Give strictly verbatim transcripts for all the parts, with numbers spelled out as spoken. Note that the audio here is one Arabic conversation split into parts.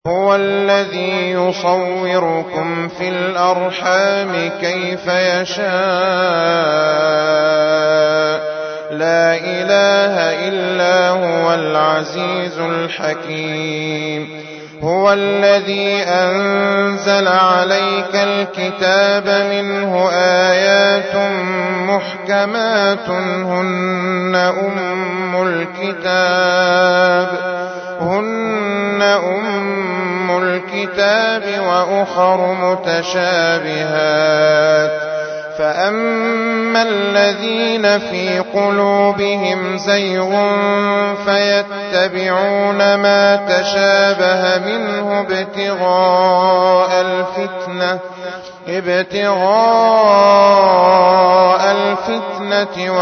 هو الذي يصوركم في الأرحام كيف يشاء لا إله إلا هو العزيز الحكيم. هو الذي أنزل عليك الكتاب منه آيات محكمات هن أم الكتاب هن أم الكتاب وأخر متشابهات فأما الذين في قلوبهم زيغ فيتبعون ما تشابه منه ابتغاء الفتنة ابتغاء الفتنة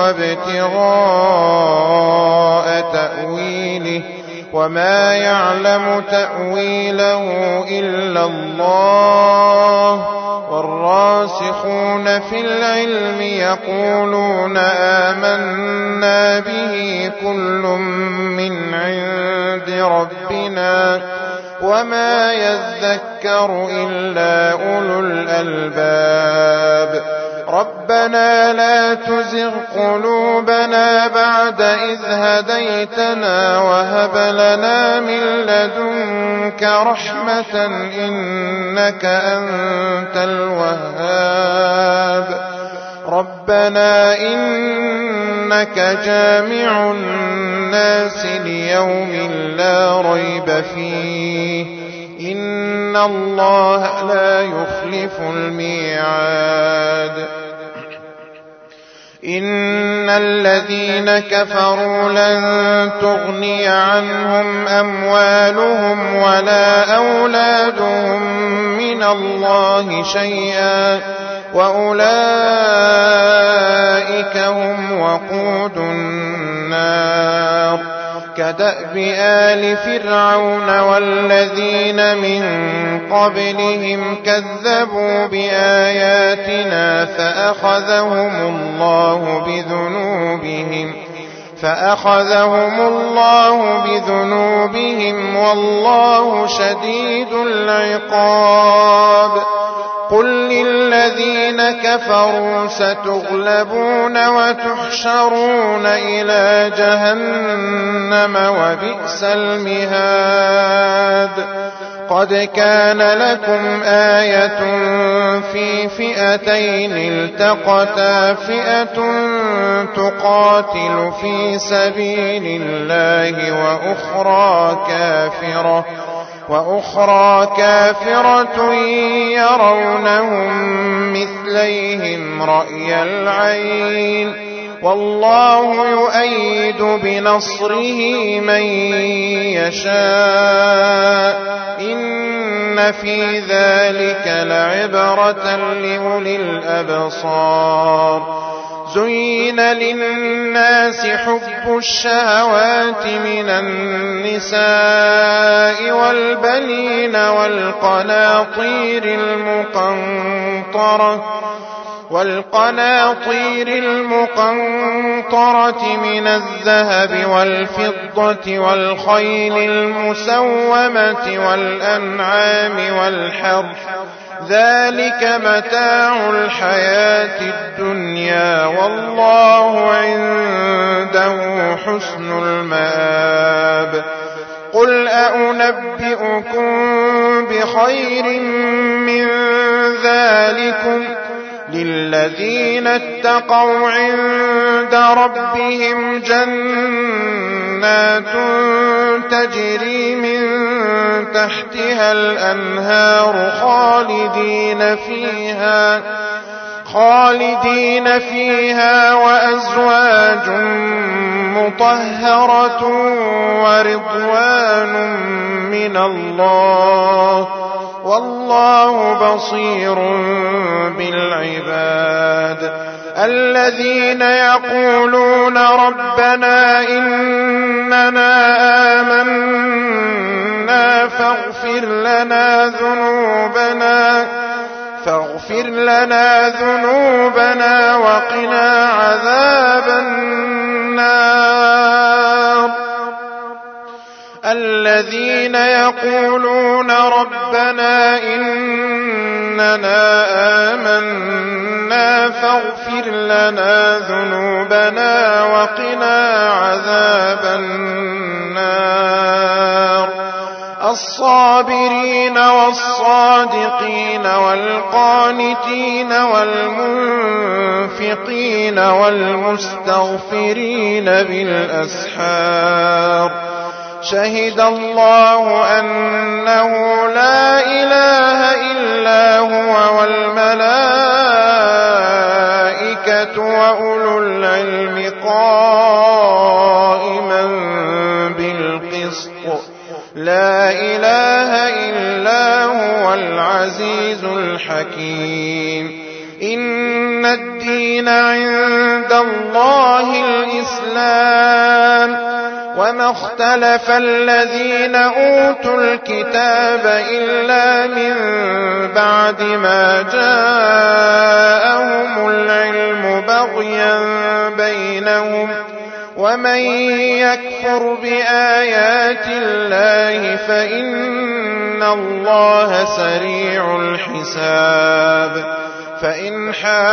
وابتغاء تأويله وما يعلم تأويله إلا الله والراسخون في العلم يقولون آمنا به كل من عند ربنا وما يذكر إلا أولو الألباب. ربنا لا تزغ قلوبنا بعد إذ هديتنا وهب لنا من لدنك رحمة إنك أنت الوهاب. ربنا إنك جامع الناس ليوم لا ريب فيه إن الله لا يخلف الميعاد. إن الذين كفروا لن تغني عنهم أموالهم ولا أولادهم من الله شيئا وأولئك هم وقود النار. كدأب آل فرعون والذين من قبلهم كذبوا بآياتنا فأخذهم الله بذنوبهم فأخذهم الله بذنوبهم والله شديد العقاب. قل للذين كفروا ستغلبون وتحشرون إلى جهنم وبئس المهاد. قد كان لكم آية في فئتين التقتا فئة تقاتل في سبيل الله وأخرى كافرة وأخرى كافرة يرونهم مثليهم رأي العين والله يؤيد بنصره من يشاء إن في ذلك لعبرة لأولي الأبصار. زين للناس حب الشهوات من النساء والبنين والقناطير المقنطرة والقناطير المقنطرة من الذهب والفضة والخيل المسومة والأنعام والحرث ذلك متاع الحياة الدنيا والله عنده حسن المآب. قل أأنبئكم بخير من ذلكم للذين اتقوا عند ربهم جنات تجري من تحتها الأنهار خالدين فيها خالدين فيها وأزواج مطهرة ورضوان من الله والله بصير بالعباد. الذين يقولون ربنا إننا آمنا فاغفر لنا ذنوبنا فاغفر لنا ذنوبنا وقنا عذاب النار. الذين يقولون ربنا إننا آمنا فاغفر لنا ذنوبنا وقنا عذاب النار الصابرين والصادقين والقانتين والمنفقين والمستغفرين بالأسحار شهد الله أنه لا إله إلا هو والملائكة وأولو العلم قائما بالقسط لا إله إلا هو العزيز الحكيم إن الدين عند الله الإسلام وما اختلف الذين أوتوا الكتاب إلا من بعد ما جاءهم العلم بغيا بينهم ومن يكفر بآيات الله فإن الله سريع الحساب فإن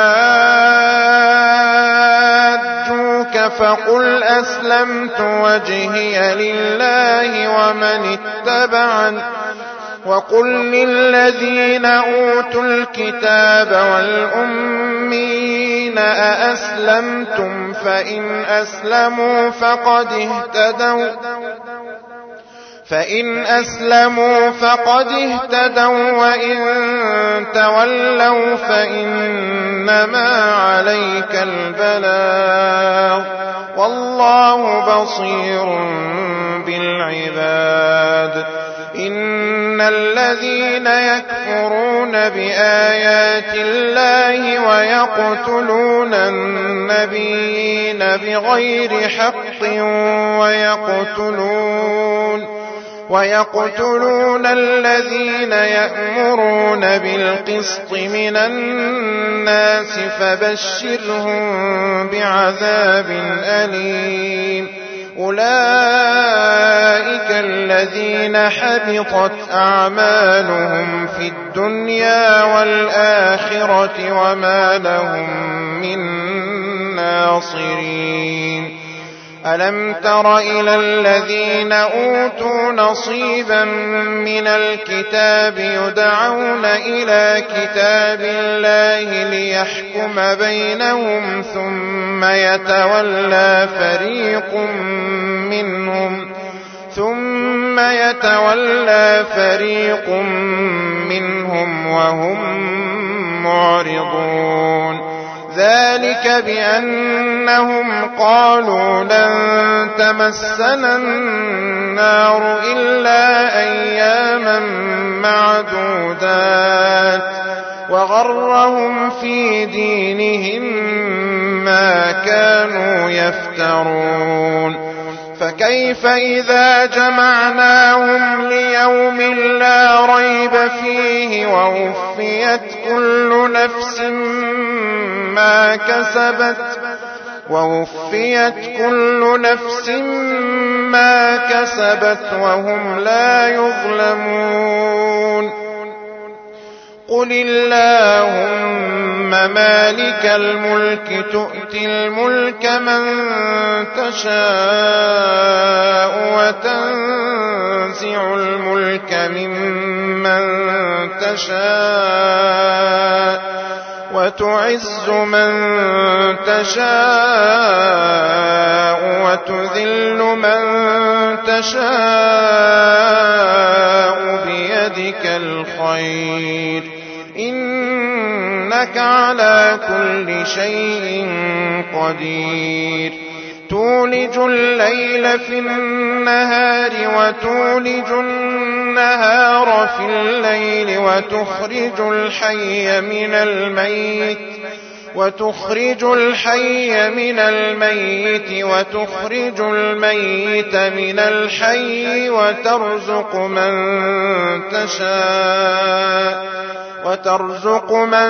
حاجوك فقل أسلمت وجهي لله ومن اتبعني وقل للذين أوتوا الكتاب والأمين أأسلمتم فإن أسلموا فقد اهتدوا فإن أسلموا فقد اهتدوا وإن تولوا فإنما عليك البلاغ والله بصير بالعباد إن الذين يكفرون بآيات الله ويقتلون النبيين بغير حق ويقتلون ويقتلون الذين يأمرون بالقسط من الناس فبشرهم بعذاب أليم أولئك الذين حبطت أعمالهم في الدنيا والآخرة وما لهم من ناصرين ألم تر إلى الذين أوتوا نصيبا من الكتاب يدعون إلى كتاب الله ليحكم بينهم ثم يتولى فريق منهم ثم يتولى فريق منهم وهم معرضون ذلك بأنهم قالوا لن تمسنا النار إلا أياما معدودات وغرهم في دينهم ما كانوا يفترون فكيف إذا جمعناهم ليوم لا ريب فيه ووفيت كل نفس ما كسبت ووفيت كل نفس ما كسبت وهم لا يظلمون قل اللهم مالك الملك تؤتي الملك من تشاء وتنزع الملك ممن تشاء وتعز من تشاء وتذل من تشاء بيدك الخير إنك على كل شيء قدير تولج الليل في النهار وتولج النهار في الليل وتخرج الحي من الميت وتخرج الحي من الميت وتخرج الميت من الحي وترزق من تشاء وترزق من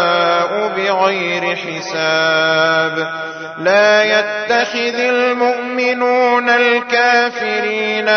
تشاء بغير حساب لا يتخذ المؤمنون المؤمنون الكافرين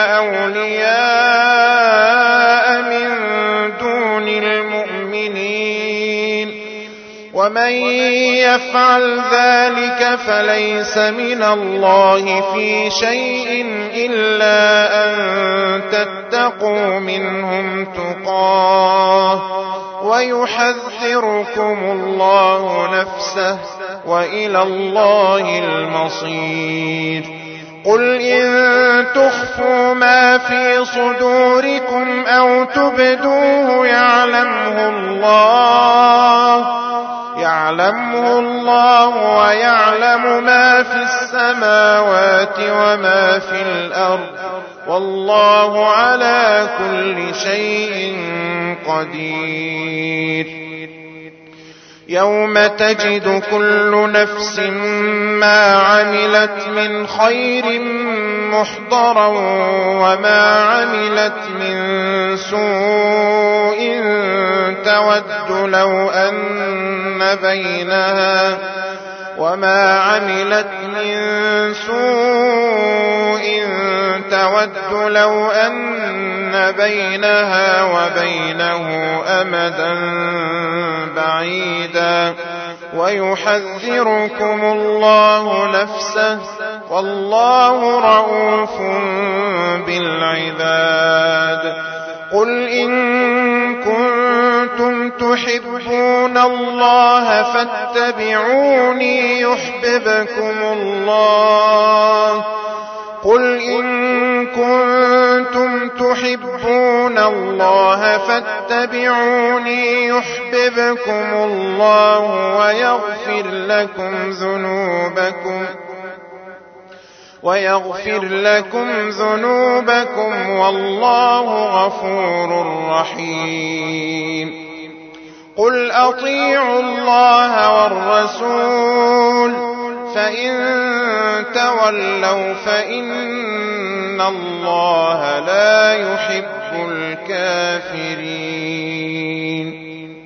أولياء من دون المؤمنين ومن يفعل ذلك فليس من الله في شيء إلا أن تتقوا منهم تقاه ويحذركم الله نفسه وإلى الله المصير. قل إن تخفوا ما في صدوركم أو تبدوه يعلمه الله يعلمه الله ويعلم ما في السماوات وما في الأرض والله على كل شيء قدير. يوم تجد كل نفس ما عملت من خير محضرا وما عملت من سوء تود لو أن بينها وما عملت من سوء تود لو أن بينها وبينه أمدا بعيدا ويحذركم الله نفسه والله رؤوف بالعباد. قل إن كنتم تحبون الله فاتبعوني يحببكم الله قل إن كنتم تحبون الله فاتبعوني يحببكم الله ويغفر لكم ذنوبكم ويغفر لكم ذنوبكم والله غفور رحيم. قل أطيعوا الله والرسول فإن تولوا فإن الله لا يحب الكافرين.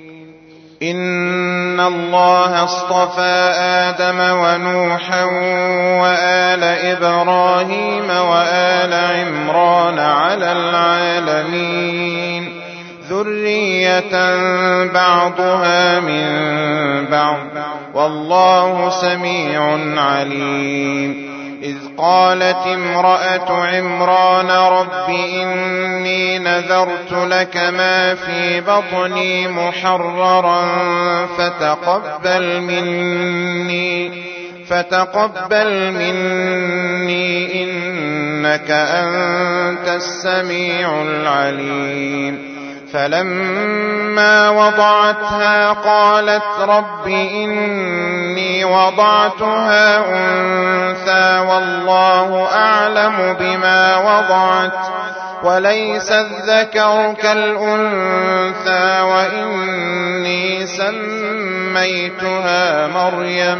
إن الله اصطفى آدم ونوحا وآل إبراهيم وآل عمران على العالمين ذرية بعضها من بعض والله سميع عليم. إذ قالت امرأة عمران رب إني نذرت لك ما في بطني محررا فتقبل مني فتقبل مني إنك أنت السميع العليم. فلما وضعتها قالت رب إني وضعتها أنثى والله أعلم بما وضعت وليس الذكر كالأنثى وإني سميتها مريم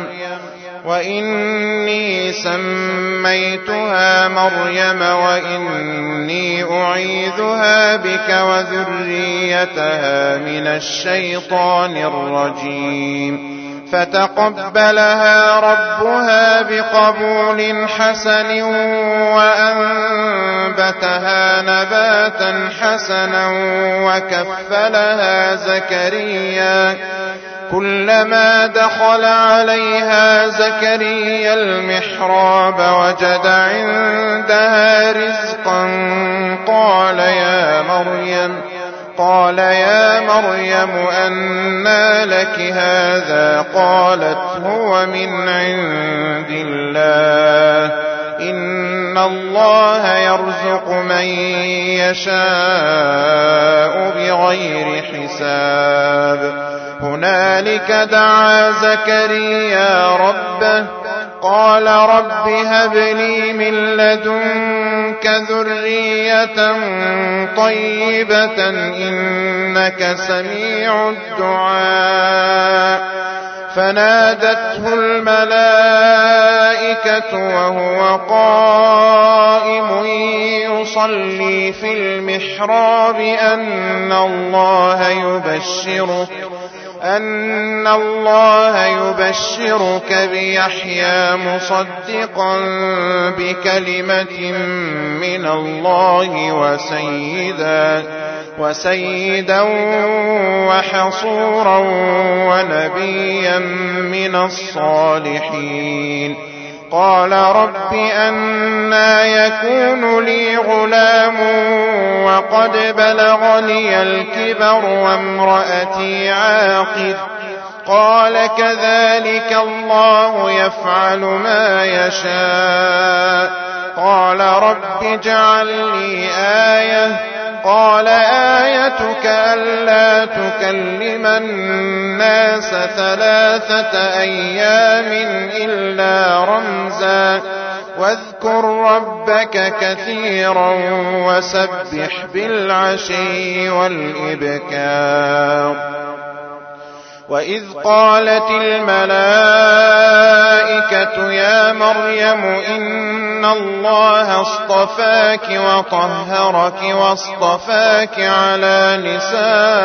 وإني سميتها مريم وإني أعيذها بك وذريتها من الشيطان الرجيم. فتقبلها ربها بقبول حسن وأنبتها نباتا حسنا وكفلها زكريا كلما دخل عليها زكريا المحراب وجد عندها رزقا قال يا مريم قال يا مريم أنى لك هذا قالت هو من عند الله إن الله يرزق من يشاء بغير حساب. هنالك دعا زكريا ربه قال رب هب لي من لدنك ذرية طيبة إنك سميع الدعاء. فنادته الملائكة وهو قائم يصلي في المحراب أن الله يبشرك أن الله يبشرك بيحيى مصدقا بكلمة من الله وسيدا وسيدا وحصورا ونبيا من الصالحين. قال رب أنى يكون لي غلام وقد بلغني الكبر وامرأتي عاقر. قال كذلك الله يفعل ما يشاء. قال رب اجعل لي آية. قال آيتك ألا تكلم الناس ثلاثة أيام إلا رمزا واذكر ربك كثيرا وسبح بالعشي والإبكار. وإذ قالت الملائكة يا مريم إن الله اصطفاك وطهرك واصطفاك على نساء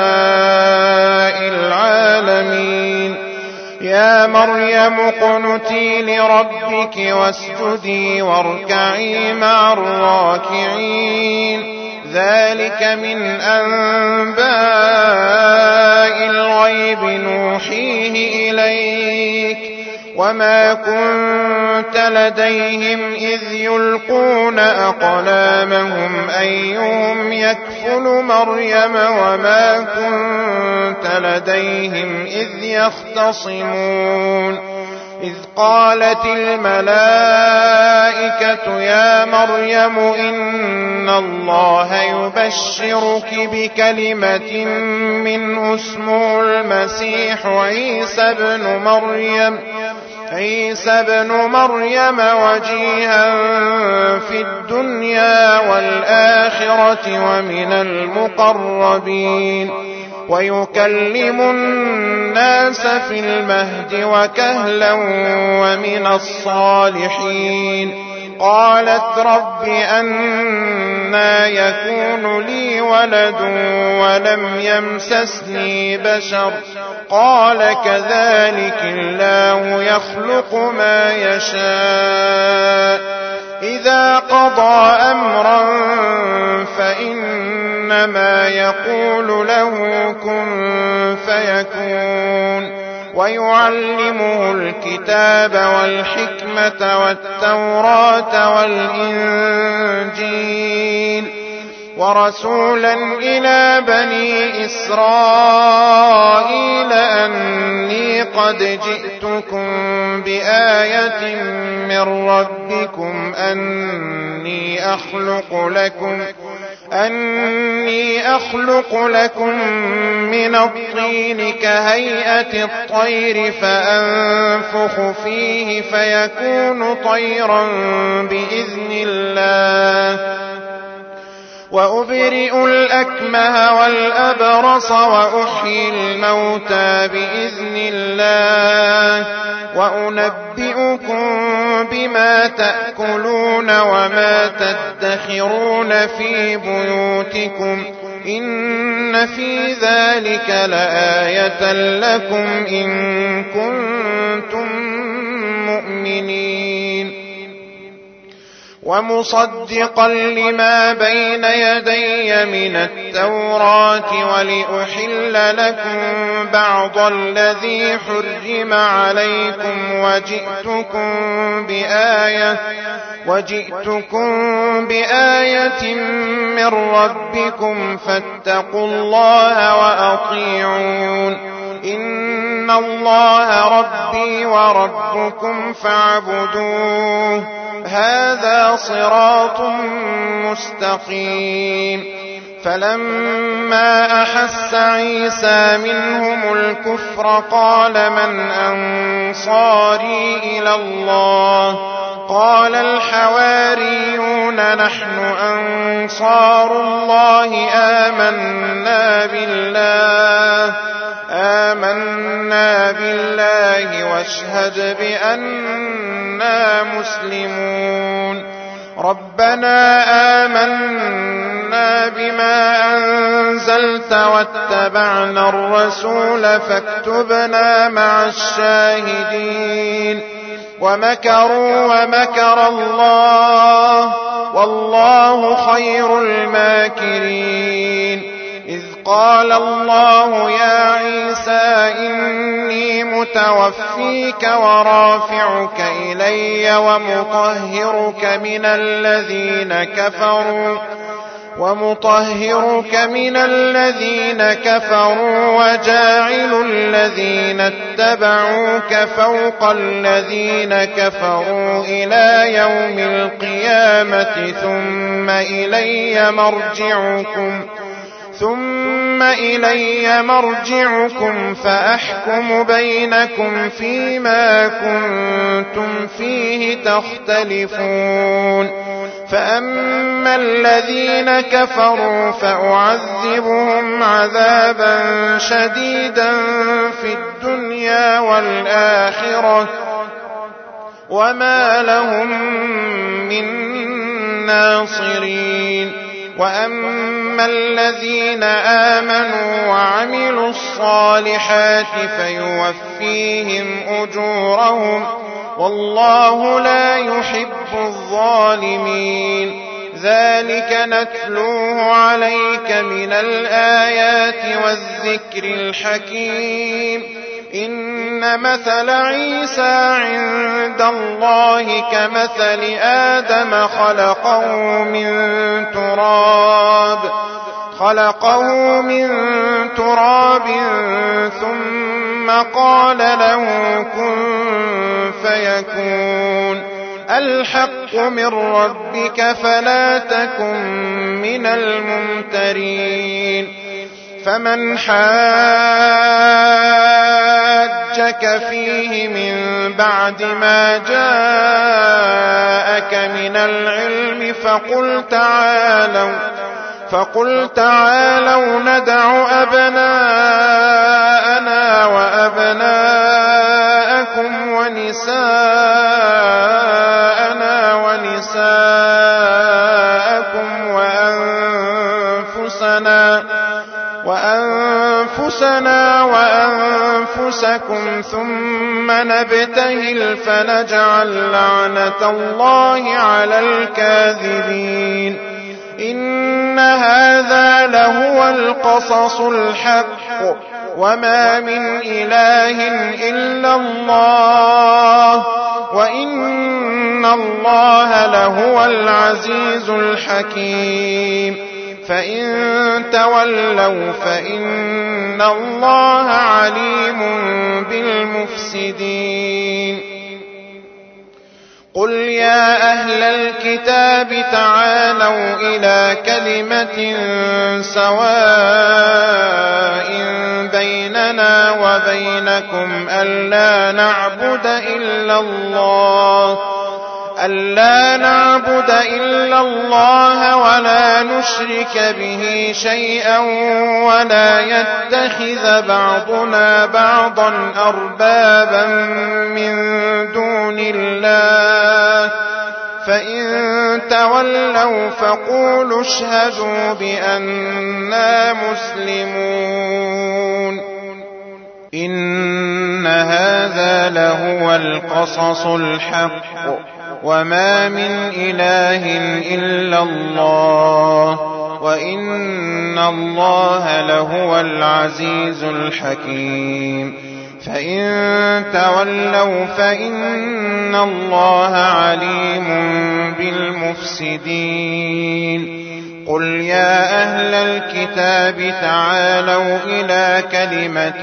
العالمين. يا مريم اقنتي لربك واسجدي واركعي مع الراكعين. ذلك من أنباء الغيب نوحيه إليك وما كنت لديهم إذ يلقون أقلامهم أيهم يكفل مريم وما كنت لديهم إذ يختصمون. إذ قالت الملائكة يا مريم إن الله يبشرك بكلمة منه اسمه المسيح عيسى بن مريم عيسى بن مريم وجيها في الدنيا والآخرة ومن المقربين ويكلم الناس في المهد وكهلا ومن الصالحين. قالت رب أنى يكون لي ولد ولم يمسسني بشر. قال كذلك الله يخلق ما يشاء. إذا قضى أمرا فإنما يقول له كن فيكون. ويعلمه الكتاب والحكمة والتوراة والإنجيل ورسولا إلى بني إسرائيل أني قد جئتكم بآية من ربكم أني أخلق لكم أني أخلق لكم من الطين كهيئة الطير فأنفخ فيه فيكون طيرا بإذن الله. وأبرئ الأكمه والأبرص وأحيي الموتى بإذن الله. وأنبئكم بما تأكلون وما تدخرون في بيوتكم إن في ذلك لآية لكم إن كنتم مؤمنين. ومصدقا لما بين يدي من التوراة ولأحل لكم بعض الذي حرم عليكم وجئتكم بآية وجئتكم بآية من ربكم فاتقوا الله وأطيعون. إن الله ربي وربكم فاعبدوه هذا صراط مستقيم. فلما أحس عيسى منهم الكفر قال من أنصاري إلى الله؟ قال الحواريون نحن أنصار الله آمنا بالله آمنا بالله واشهد بأننا مسلمون. ربنا آمنا بما أنزلت أنزلت واتبعنا الرسول فاكتبنا مع الشاهدين ومكروا ومكر الله والله خير الماكرين إذ قال الله يا عيسى إني متوفيك ورافعك إلي ومطهرك من الذين كفروا ومطهرك من الذين كفروا وجاعل الذين اتبعوك فوق الذين كفروا إلى يوم القيامة ثم إلي مرجعكم ثم إلي مرجعكم فأحكم بينكم فيما كنتم فيه تختلفون فأما الذين كفروا فأعذبهم عذابا شديدا في الدنيا والآخرة وما لهم من ناصرين وأما الذين آمنوا وعملوا الصالحات فيوفيهم أجورهم والله لا يحب الظالمين ذلك نتلوه عليك من الآيات والذكر الحكيم إن مثل عيسى عند الله كمثل آدم خلقه من تراب خلقه من تراب ثم قال له كن فيكون الحق من ربك فلا تكن من الممترين فمن حاجك فيه من بعد ما جاءك من العلم فقل تعالوا فقل تعالوا ندع أبناءنا وأبناءكم ونساءنا ونساءكم وأنفسنا وأنفسنا وأنفسكم ثم نبتهل فنجعل لعنة الله على الكاذبين إن هذا لهو القصص الحق وما من إله إلا الله وإن الله لهو العزيز الحكيم فإن تولوا فإن الله عليم بالمفسدين قل يا أهل الكتاب تعالوا إلى كلمة سواء بيننا وبينكم ألا نعبد إلا الله ألا نعبد إلا الله ولا نشرك به شيئا ولا يتخذ بعضنا بعضا أربابا من دون الله فإن تولوا فقولوا اشهدوا بأننا مسلمون إن هذا لهو القصص الحق وما من إله إلا الله وإن الله لهو العزيز الحكيم فإن تولوا فإن الله عليم بالمفسدين قل يا أهل الكتاب تعالوا إلى كلمة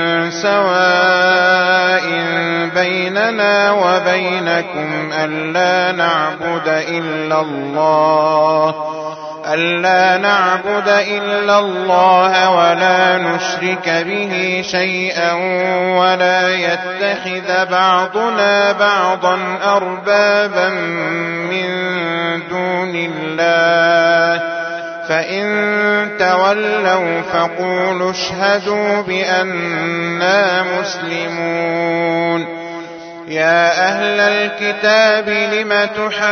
سواء بيننا وبينكم ألا نعبد إلا الله ألا نعبد إلا الله ولا نشرك به شيئا ولا يتخذ بعضنا بعضا أربابا من دون الله فإن تولوا فقولوا اشهدوا بأننا مسلمون يا أهل الكتاب لم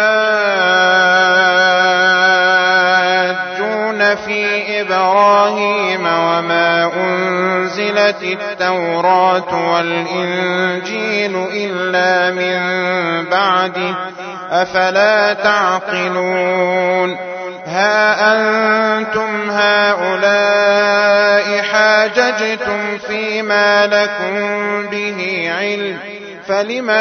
تحاجون في إبراهيم وما أنزلت التوراة والإنجيل إلا من بعده أفلا تعقلون ها أنتم هؤلاء حاججتم فيما لكم به علم فلم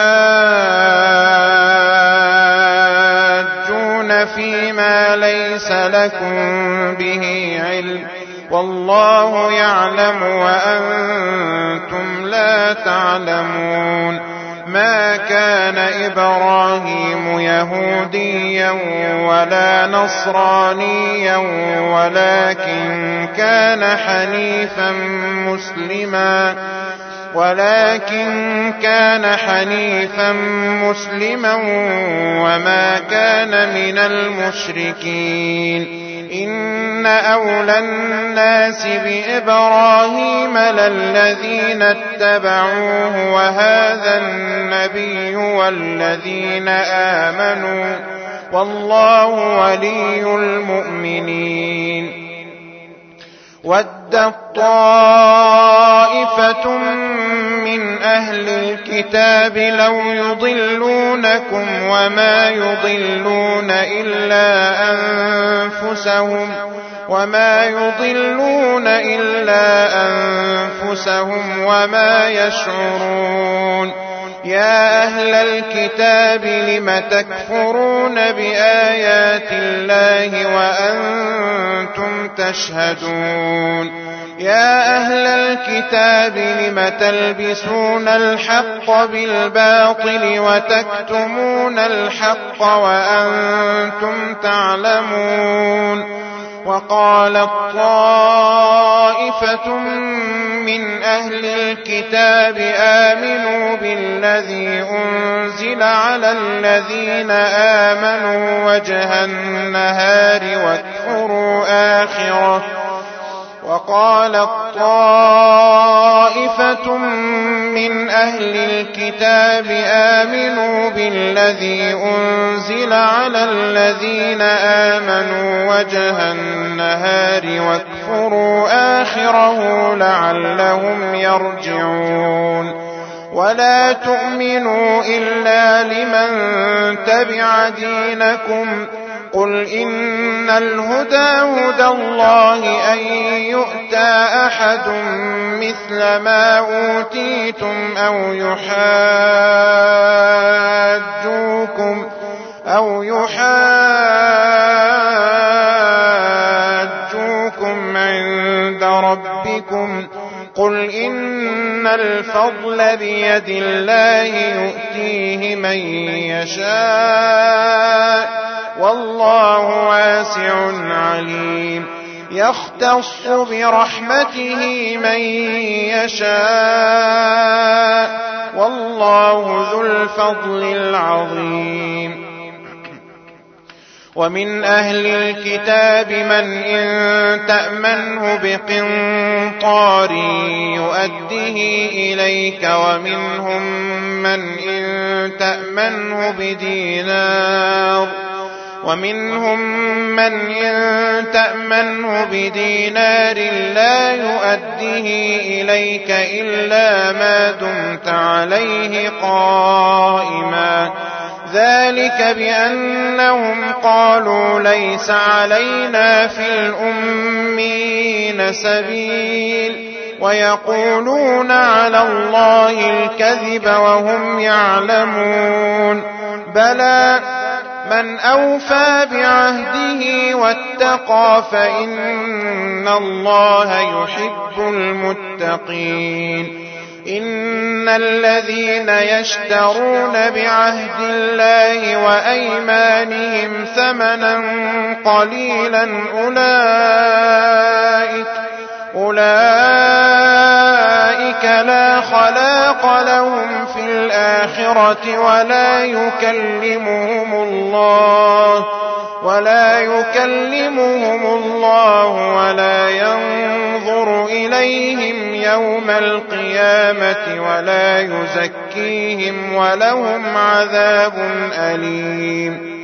تحاجون فيما ليس لكم به علم والله يعلم وأنتم لا تعلمون ما كان إبراهيم يهوديا ولا نصرانيا ولكن كان حنيفا مسلما ولكن كان حنيفا مسلما وما كان من المشركين إن أولى الناس بإبراهيم للذين اتبعوه وهذا النبي والذين آمنوا والله ولي المؤمنين ودت طائفة من أهل الكتاب لو يضلونكم وما يضلون إلا أنفسهم وما يضلون إلا أنفسهم وما يشعرون يا أهل الكتاب لم تكفرون بآيات الله وأنتم تشهدون يا أهل الكتاب لم تلبسون الحق بالباطل وتكتمون الحق وأنتم تعلمون وقالت طائفة من أهل الكتاب آمنوا بالذي أنزل على الذين آمنوا وجه النهار واكفروا آخره وقالت طائفة من أهل الكتاب آمنوا بالذي أنزل على الذين آمنوا وجه النهار واكفروا آخره لعلهم يرجعون ولا تؤمنوا إلا لمن تبع دينكم قل إن الهدى هدى الله أن يؤتى أحد مثل ما أوتيتم أو يحاجوكم أو يحاجوكم عند ربكم قل إن الفضل بيد الله يؤتيه من يشاء والله واسع عليم يختص برحمته من يشاء والله ذو الفضل العظيم ومن أهل الكتاب من إن تأمنه بقنطار يؤده إليك ومنهم من إن تأمنه بدينار ومنهم من إن تأمنه بدينار لا يؤده إليك إلا ما دمت عليه قائما ذلك بأنهم قالوا ليس علينا في الأمين سبيل ويقولون على الله الكذب وهم يعلمون بلى من أوفى بعهده واتقى فإن الله يحب المتقين إن الذين يشترون بعهد الله وأيمانهم ثمنا قليلا أولئك أولئك لا خلاق لهم في الآخرة ولا يكلمهم الله ولا يكلمهم الله ولا ينظر إليهم يوم القيامة ولا يزكيهم ولهم عذاب أليم.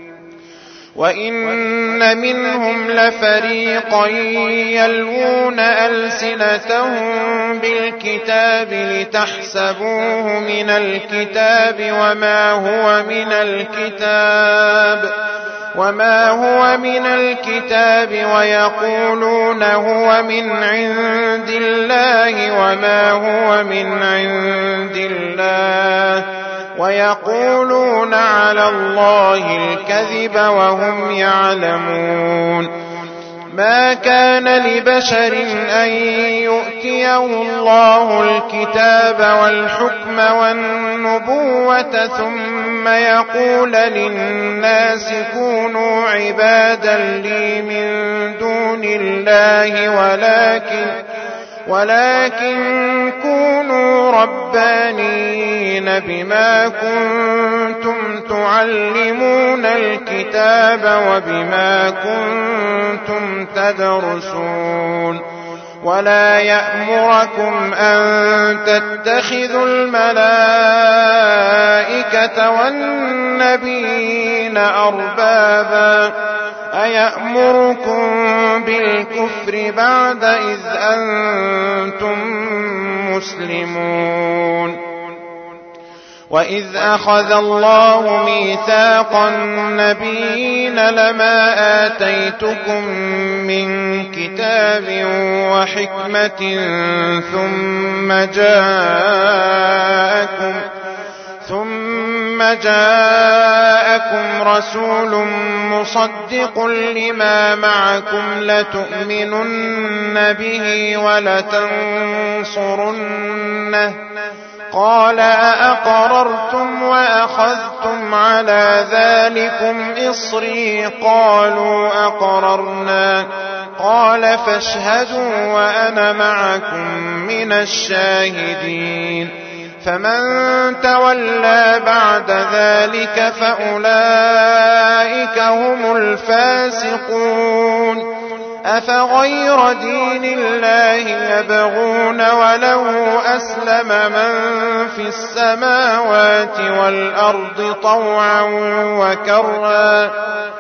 وإن منهم لفريقا يلوون ألسنتهم بالكتاب لتحسبوه من الكتاب وما هو من الكتاب وما هو من الكتاب ويقولون هو من عند الله وما هو من عند الله ويقولون على الله الكذب وهم يعلمون. ما كان لبشر أن يؤتيه الله الكتاب والحكم والنبوة ثم يقول للناس كونوا عبادا لي من دون الله ولكن ولكن كونوا ربانيين بما كنتم تعلمون الكتاب وبما كنتم تدرسون. ولا يأمركم أن تتخذوا الملائكة والنبيين أربابا أيأمركم بالكفر بعد إذ أنتم مسلمون. وإذ أخذ الله ميثاق النبيين لما آتيتكم من كتاب وحكمة ثم جاءكم ثم جاءكم رسول مصدق لما معكم لتؤمنن به ولتنصرنه قال أأقررتم وأخذتم على ذلكم إصري قالوا أقررنا قال فاشهدوا وأنا معكم من الشاهدين. فمن تولى بعد ذلك فأولئك هم الفاسقون. أفغير دين الله يبغون وله أسلم من في السماوات والأرض طوعا وكرها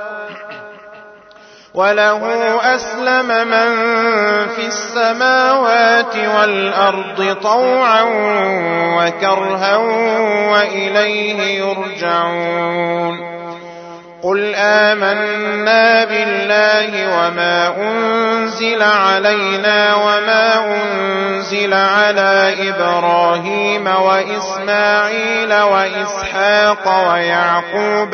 وله أسلم من في السماوات والأرض طوعا وكرها وإليه يرجعون. قل آمنا بالله وما أنزل علينا وما أنزل على إبراهيم وإسماعيل وإسحاق ويعقوب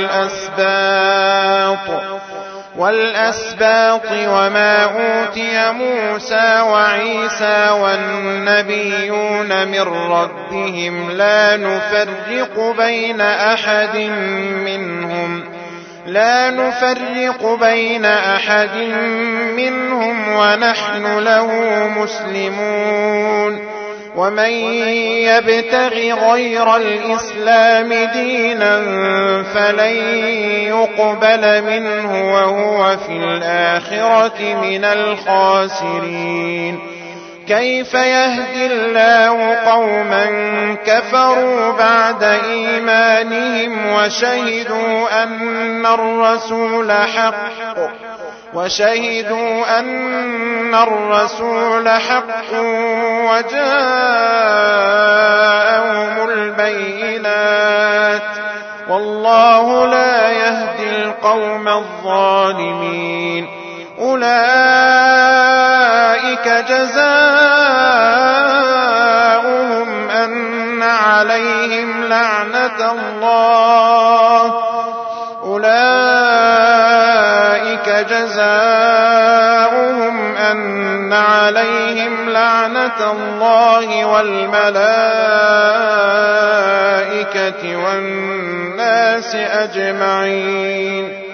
والأسباط والأسباط وما أوتي موسى وعيسى والنبيون من ربهم لا نفرق بين أحد منهم لا نفرق بين أحد منهم ونحن له مسلمون. ومن يبتغ غير الإسلام دينا فلن يقبل منه وهو في الآخرة من الخاسرين. كيف يهدي الله قوما كفروا بعد إيمانهم وشهدوا أن الرسول حق وشهدوا أن الرسول حق وجاءهم البينات والله لا يهدي القوم الظالمين. أولئك جزاؤهم أن عليهم لعنة الله أولئك جزاؤهم أن عليهم لعنة الله والملائكة والناس أجمعين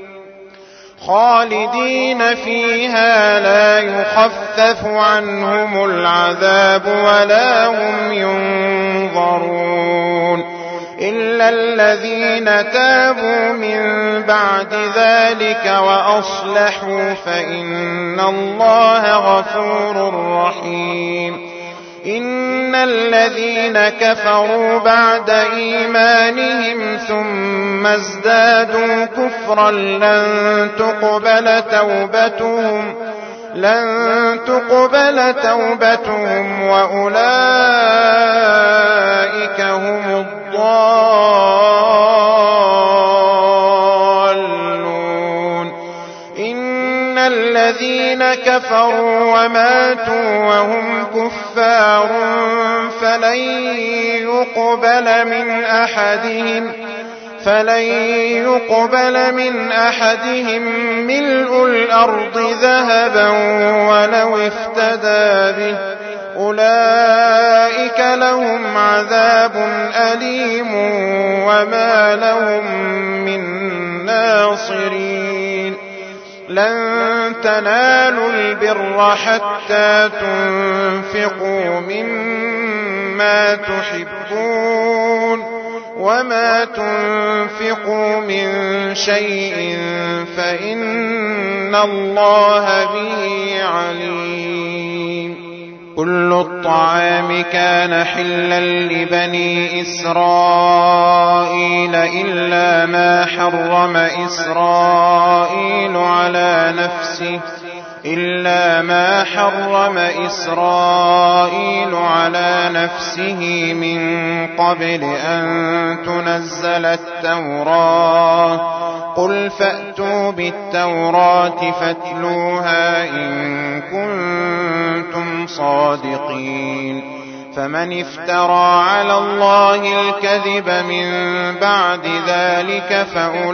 خالدين فيها لا يخفف عنهم العذاب ولا هم ينظرون. إلا الذين تابوا من بعد ذلك وأصلحوا فإن الله غفور رحيم. إن الذين كفروا بعد إيمانهم ثم ازدادوا كفرا لن تقبل توبتهم لن تقبل توبتهم وأولئك هم الضالون. إن الذين كفروا وماتوا وهم كفار فلن يقبل من أحدهم فلن يقبل من أحدهم ملء الأرض ذهبا ولو افتدى به أولئك لهم عذاب أليم وما لهم من ناصرين. لن تنالوا البر حتى تنفقوا مما تحبون وما تنفقوا من شيء فإن الله به عليم. كل الطعام كان حلا لبني إسرائيل إلا ما حرم إسرائيل على نفسه إلا ما حرم إسرائيل على نفسه من قبل أن تنزل التوراة. قل فأتوا بالتوراة فاتلوها إن كنتم صادقين. فمن افترى على الله الكذب من بعد ذلك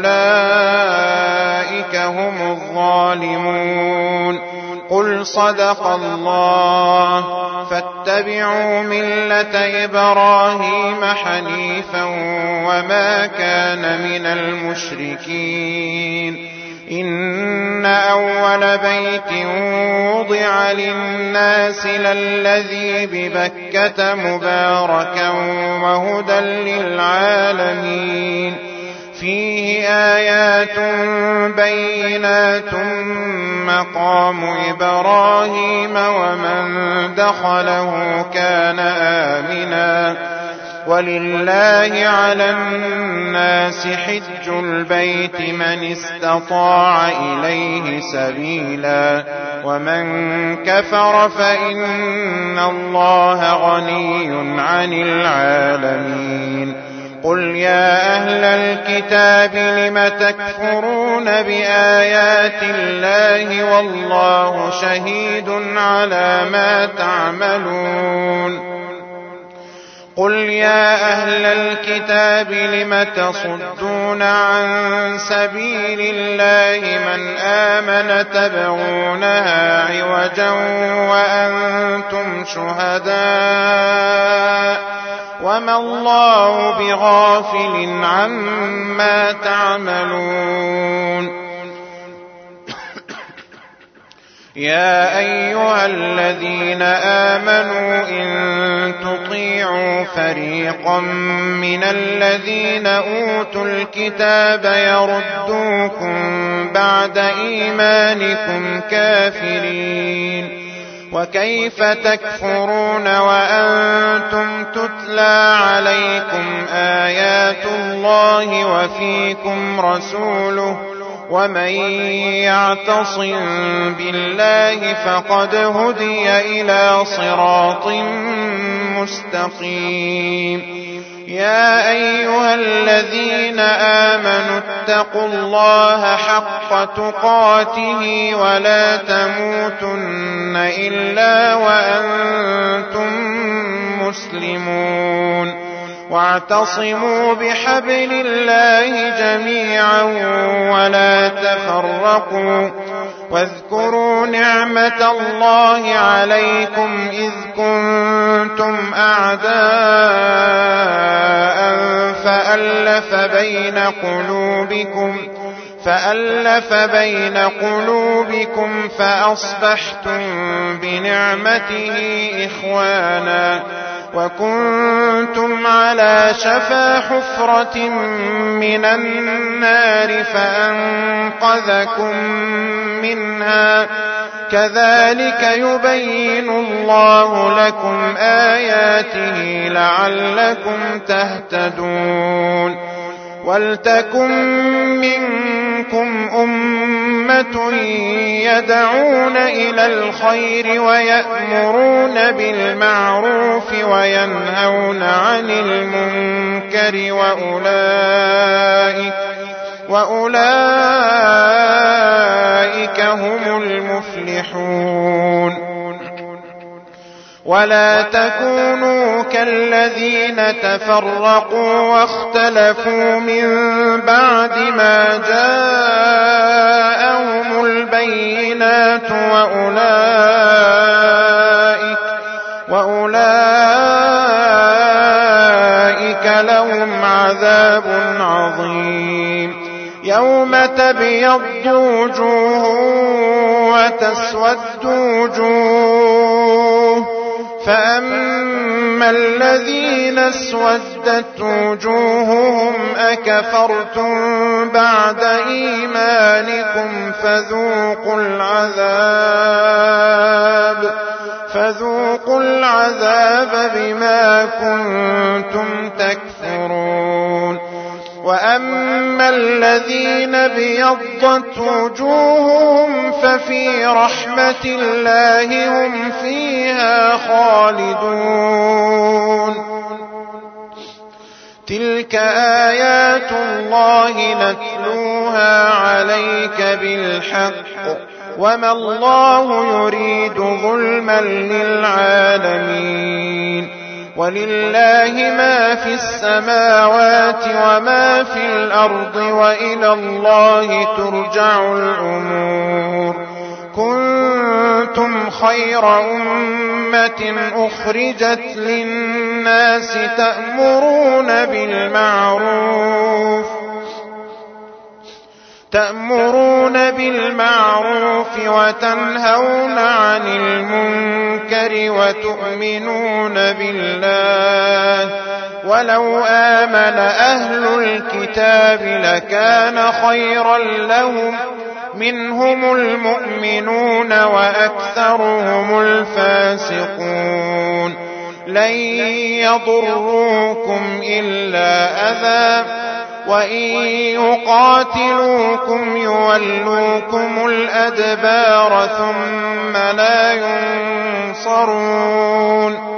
فأولئك هم الظالمون. قل صدق الله فاتبعوا ملة إبراهيم حنيفا وما كان من المشركين. إن أول بيت وضع للناس للذي ببكة مباركا وهدى للعالمين. فيه آيات بينات مقام إبراهيم ومن دخله كان آمنا ولله على الناس حج البيت من استطاع إليه سبيلا ومن كفر فإن الله غني عن العالمين. قل يا أهل الكتاب لم تكفرون بآيات الله والله شهيد على ما تعملون. قل يا أهل الكتاب لم تصدون عن سبيل الله من آمن تبغونها عوجا وأنتم شهداء وما الله بغافل عما تعملون. يا أيها الذين آمنوا إن تطيعوا فريقا من الذين أوتوا الكتاب يردوكم بعد إيمانكم كافرين. وكيف تكفرون وأنتم تتلى عليكم آيات الله وفيكم رسوله ومن يعتصم بالله فقد هدي إلى صراط مستقيم. يا أيها الذين آمنوا اتقوا الله حق تقاته ولا تموتن إلا وأنتم مسلمون. واعتصموا بحبل الله جميعا ولا تفرقوا. واذكروا نعمة الله عليكم إذ كنتم أعداء فألف بين قلوبكم فألف بين قلوبكم فأصبحتم بنعمته إخوانا وكنتم على شفا حفرة من النار فأنقذكم منها كذلك يبين الله لكم آياته لعلكم تهتدون ولتكن منكم أمة يدعون إلى الخير ويأمرون بالمعروف وينهون عن المنكر وأولئك, وأولئك هم المفلحون ولا تكونوا كالذين تفرقوا واختلفوا من بعد ما جاءهم البينات وأولئك, وأولئك لهم عذاب عظيم يوم تبيض وجوه وتسود وجوه فأما الذين اسودت وجوههم أكفرتم بعد إيمانكم فذوقوا العذاب فذوقوا العذاب بما كنتم تكفرون وأما الذين بيضت وجوههم ففي رحمة الله هم فيها خالدون تلك آيات الله نتلوها عليك بالحق وما الله يريد ظلما للعالمين ولله ما في السماوات وما في الأرض وإلى الله ترجع الأمور كنتم خير أمة أخرجت للناس تأمرون بالمعروف تأمرون بالمعروف وتنهون عن المنكر وتؤمنون بالله ولو آمن أهل الكتاب لكان خيرا لهم منهم المؤمنون وأكثرهم الفاسقون لن يضروكم إلا أذى وإن يقاتلوكم يولوكم الأدبار ثم لا ينصرون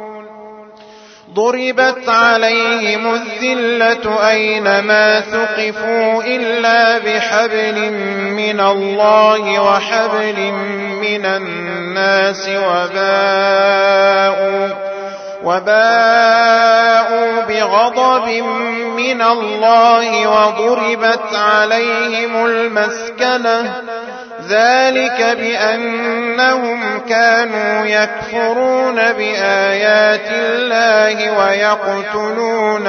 ضربت عليهم الذلة أينما ثقفوا إلا بحبل من الله وحبل من الناس وباءوا وباءوا بغضب من الله وضربت عليهم المسكنة ذلك بأنهم كانوا يكفرون بآيات الله ويقتلون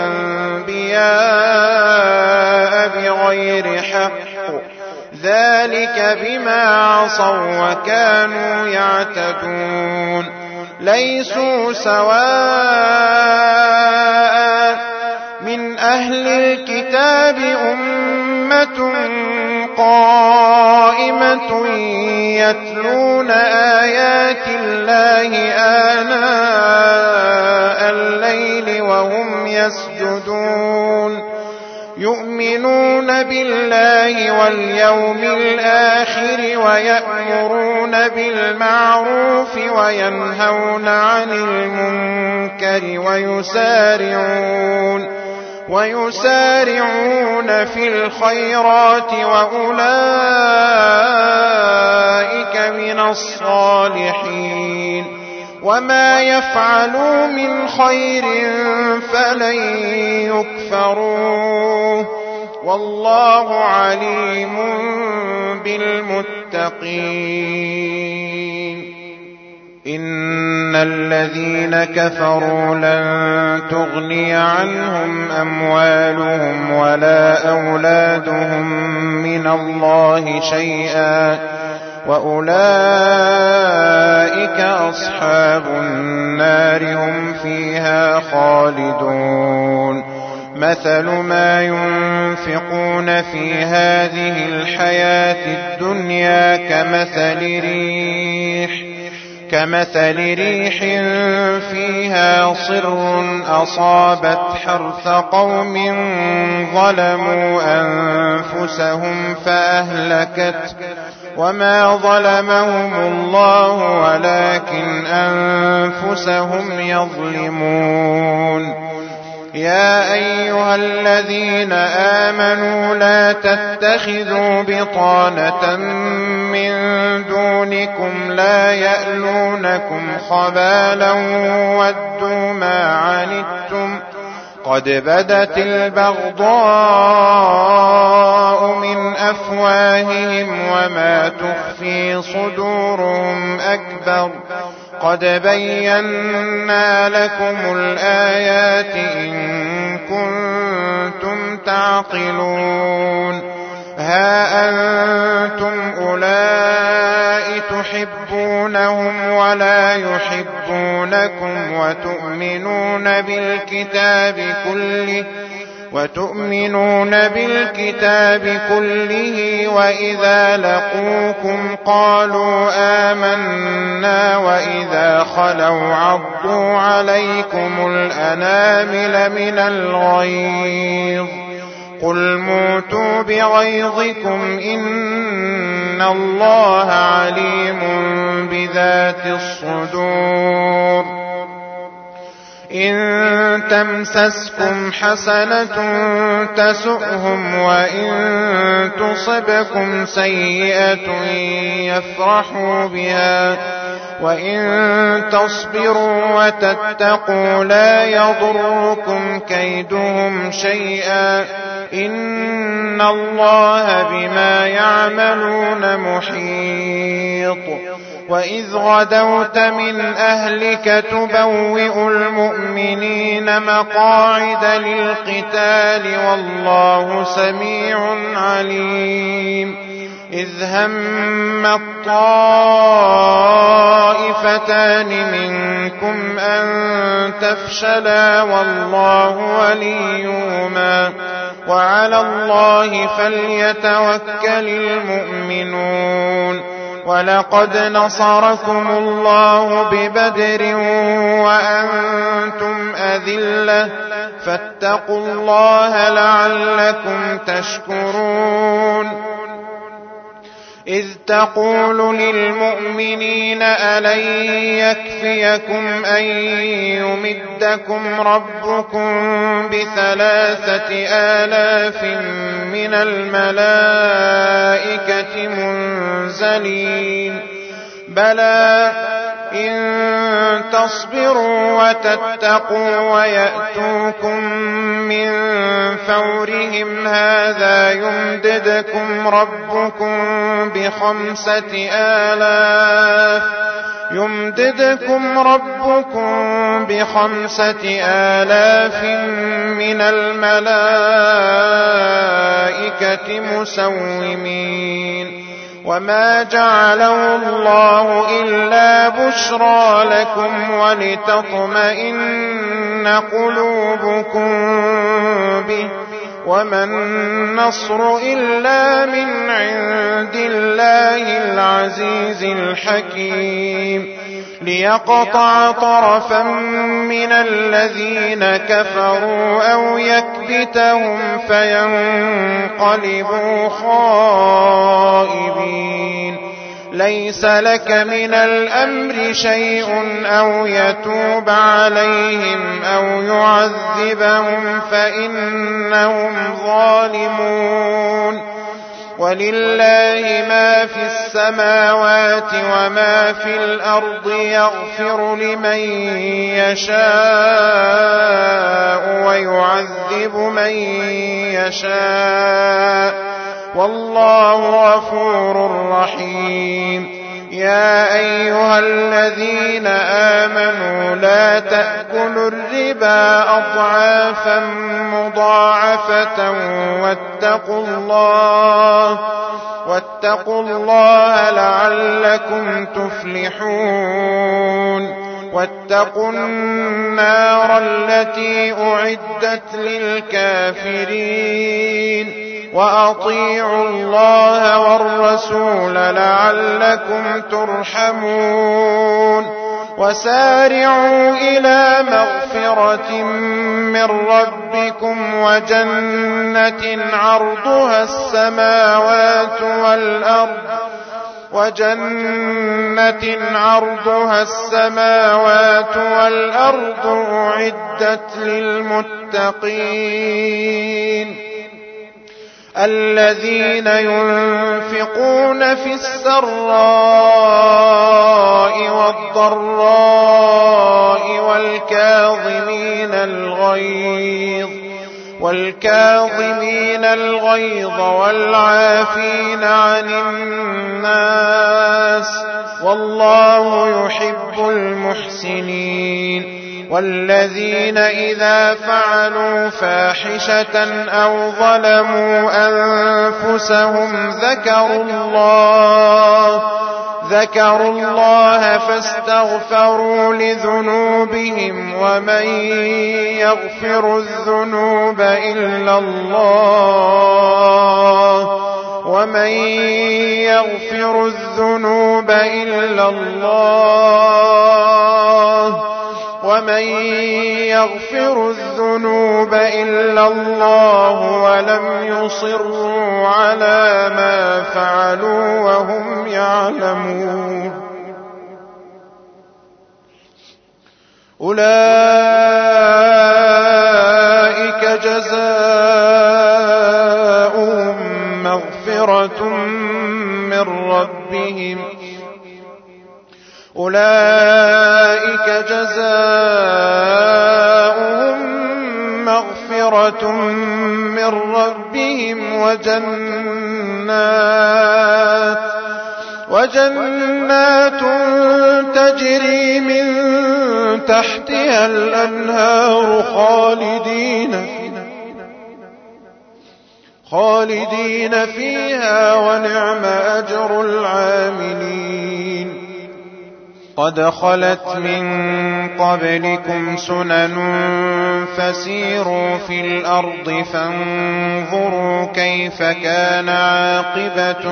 الأنبياء بغير حق ذلك بما عصوا وكانوا يعتدون ليسوا سواء من أهل الكتاب أمة قائمة يتلون آيات الله آناء الليل وهم يسجدون يؤمنون بالله واليوم الآخر ويأمرون بالمعروف وينهون عن المنكر ويسارعون ويسارعون في الخيرات وأولئك من الصالحين وما يفعلوا من خير فلن يكفروه والله عليم بالمتقين إن الذين كفروا لن تغني عنهم أموالهم ولا أولادهم من الله شيئا وأولئك أصحاب النار هم فيها خالدون. مثل ما ينفقون في هذه الحياة الدنيا كمثل ريح كمثل ريح فيها صر أصابت حرث قوم ظلموا أنفسهم فأهلكت وما ظلمهم الله ولكن أنفسهم يظلمون. يا أيها الذين آمنوا لا تتخذوا بطانة من دونكم لا يألونكم خبالا ودوا ما عنتم قد بدت البغضاء من أفواههم وما تخفي صدورهم أكبر قد بينا لكم الآيات إن كنتم تعقلون. ها أنتم أولئك تحبونهم ولا يحبونكم وتؤمنون بالكتاب كله وتؤمنون بالكتاب كله وإذا لقوكم قالوا آمنا وإذا خلوا عضوا عليكم الأنامل من الغيظ قل موتوا بغيظكم إن الله عليم بذات الصدور. إن تمسسكم حسنة تسؤهم وإن تصبكم سيئة يفرحوا بها وإن تصبروا وتتقوا لا يضركم كيدهم شيئا إن الله بما يعملون محيط. وإذ غدوت من أهلك تبوئ المؤمنين مقاعد للقتال والله سميع عليم. إذ هم الطائفتان منكم أن تفشلا والله وليهما وعلى الله فليتوكل المؤمنون. ولقد نصركم الله ببدر وأنتم أذلة فاتقوا الله لعلكم تشكرون. إذ تقول للمؤمنين ألن يكفيكم أن يمدكم ربكم بثلاثة آلاف من الملائكة منزلين بلى إن تصبروا وتتقوا ويأتوكم من فورهم هذا يمددكم ربكم بخمسة آلاف يمددكم ربكم بخمسة آلاف من الملائكة مسومين. وما جعله الله إلا بشرى لكم ولتطمئن قلوبكم به وما النصر إلا من عند الله العزيز الحكيم. ليقطع طرفا من الذين كفروا أو يكبتهم فينقلبوا خائبين. ليس لك من الأمر شيء أو يتوب عليهم أو يعذبهم فإنهم ظالمون. ولله ما في السماوات وما في الأرض يغفر لمن يشاء ويعذب من يشاء والله غفور رحيم. يا أيها الذين آمنوا لا تأكلوا الربا أضعافا مضاعفة واتقوا الله واتقوا الله لعلكم لعلكم تفلحون واتقوا النار التي أعدت للكافرين وأطيعوا الله والرسول لعلكم ترحمون وسارعوا إلى مغفرة من ربكم وجنة عرضها السماوات والأرض وجنة عرضها السماوات والأرض أعدت للمتقين الذين ينفقون في السراء والضراء والكاظمين الغيظ والكاظمين الغيظ والعافين عن الناس والله يحب المحسنين والذين إذا فعلوا فاحشة أو ظلموا أنفسهم ذكروا الله ذكروا الله فاستغفروا لذنوبهم ومن يغفر الذنوب إلا الله ومن يغفر الذنوب إلا الله ومن يغفر الذنوب إلا الله ولم يصروا على ما فعلوا وهم يعلمون أولئك جزاؤهم مغفرة من ربهم أولئك جزاؤهم مغفرة من ربهم وجنات وجنات تجري من تحتها الأنهار خالدين خالدين فيها ونعم أجر العاملين قد خلت من قبلكم سنن فسيروا في الأرض فانظروا كيف كان عاقبة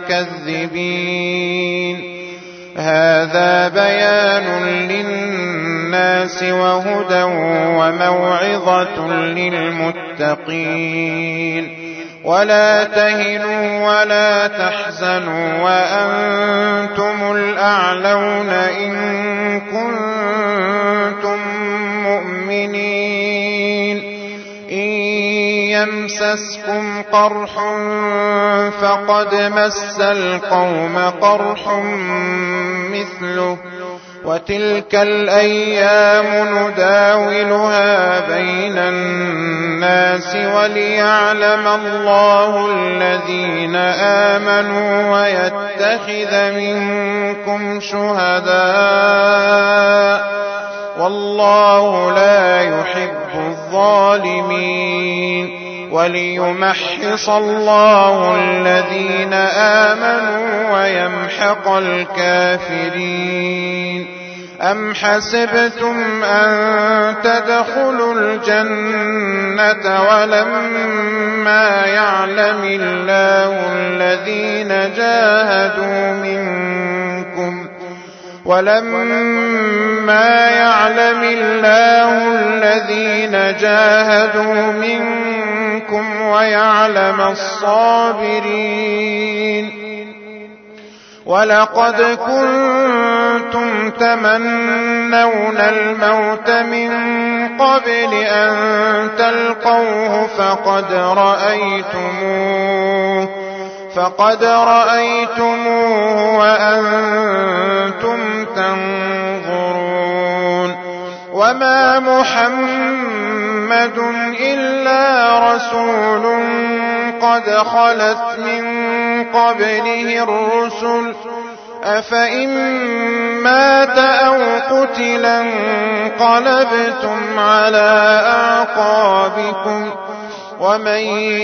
المكذبين هذا بيان للناس وهدى وموعظة للمتقين ولا تهنوا ولا تحزنوا وأنتم الأعلون إن كنتم مؤمنين إن يمسسكم قرح فقد مس القوم قرح مثله وتلك الأيام نداولها بين الناس وليعلم الله الذين آمنوا ويتخذ منكم شهداء والله لا يحب الظالمين وليمحص الله الذين آمنوا ويمحق الكافرين أم حسبتم أن تدخلوا الجنة ولما يعلم الله الذين جاهدوا منكم ولما يعلم الله الذين جاهدوا منكم ويعلم الصابرين ولقد كنتم تمنون الموت من قبل أن تلقوه فقد رأيتموه فقد رأيتموه وأنتم تنظرون وما محمد إلا رسول قد خلت من قبله الرسل أفإن مات أو قتلا انقلبتم على أعقابكم ومن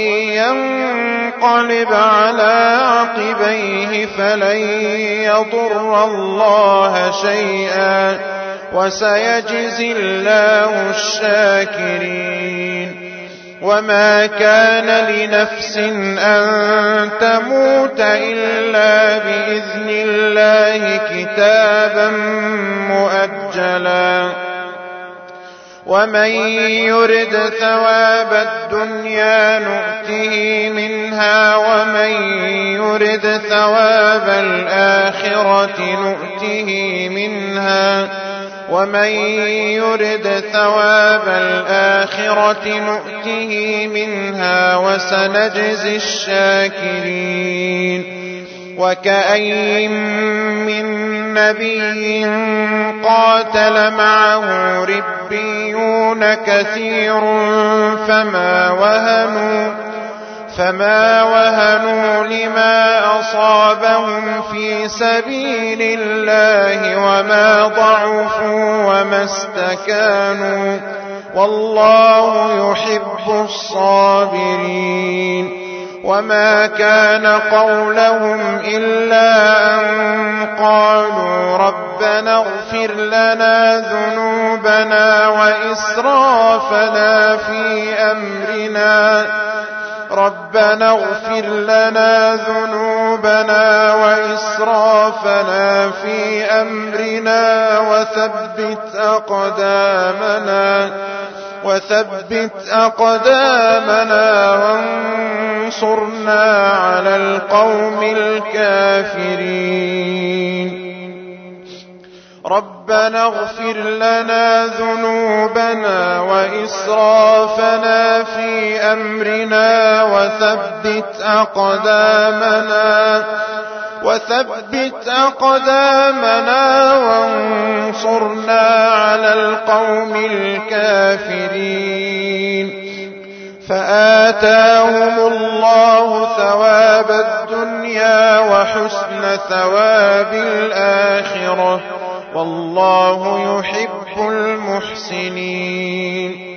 ينقلب على عقبيه فلن يضر الله شيئا وسيجزي الله الشاكرين. وما كان لنفس أن تموت إلا بإذن الله كتابا مؤجلا. ومن يرد ثواب الدنيا نؤته منها ومن يرد ثواب الآخرة نؤته منها ومن يرد ثواب الآخرة نؤته منها وسنجزي الشاكرين. وكأين من نبي قاتل معه ربيون كثير فما وهنوا فما وهنوا لما أصابهم في سبيل الله وما ضعفوا وما استكانوا والله يحب الصابرين. وما كان قولهم إلا أن قالوا ربنا اغفر لنا ذنوبنا وإسرافنا في أمرنا ربنا اغفر لنا ذنوبنا وإسرافنا في أمرنا وثبت أقدامنا وثبت أقدامنا وانصرنا على القوم الكافرين. ربنا اغفر لنا ذنوبنا وإسرافنا في أمرنا وثبت أقدامنا وثبت أقدامنا وانصرنا على القوم الكافرين. فآتاهم الله ثواب الدنيا وحسن ثواب الآخرة والله يحب المحسنين.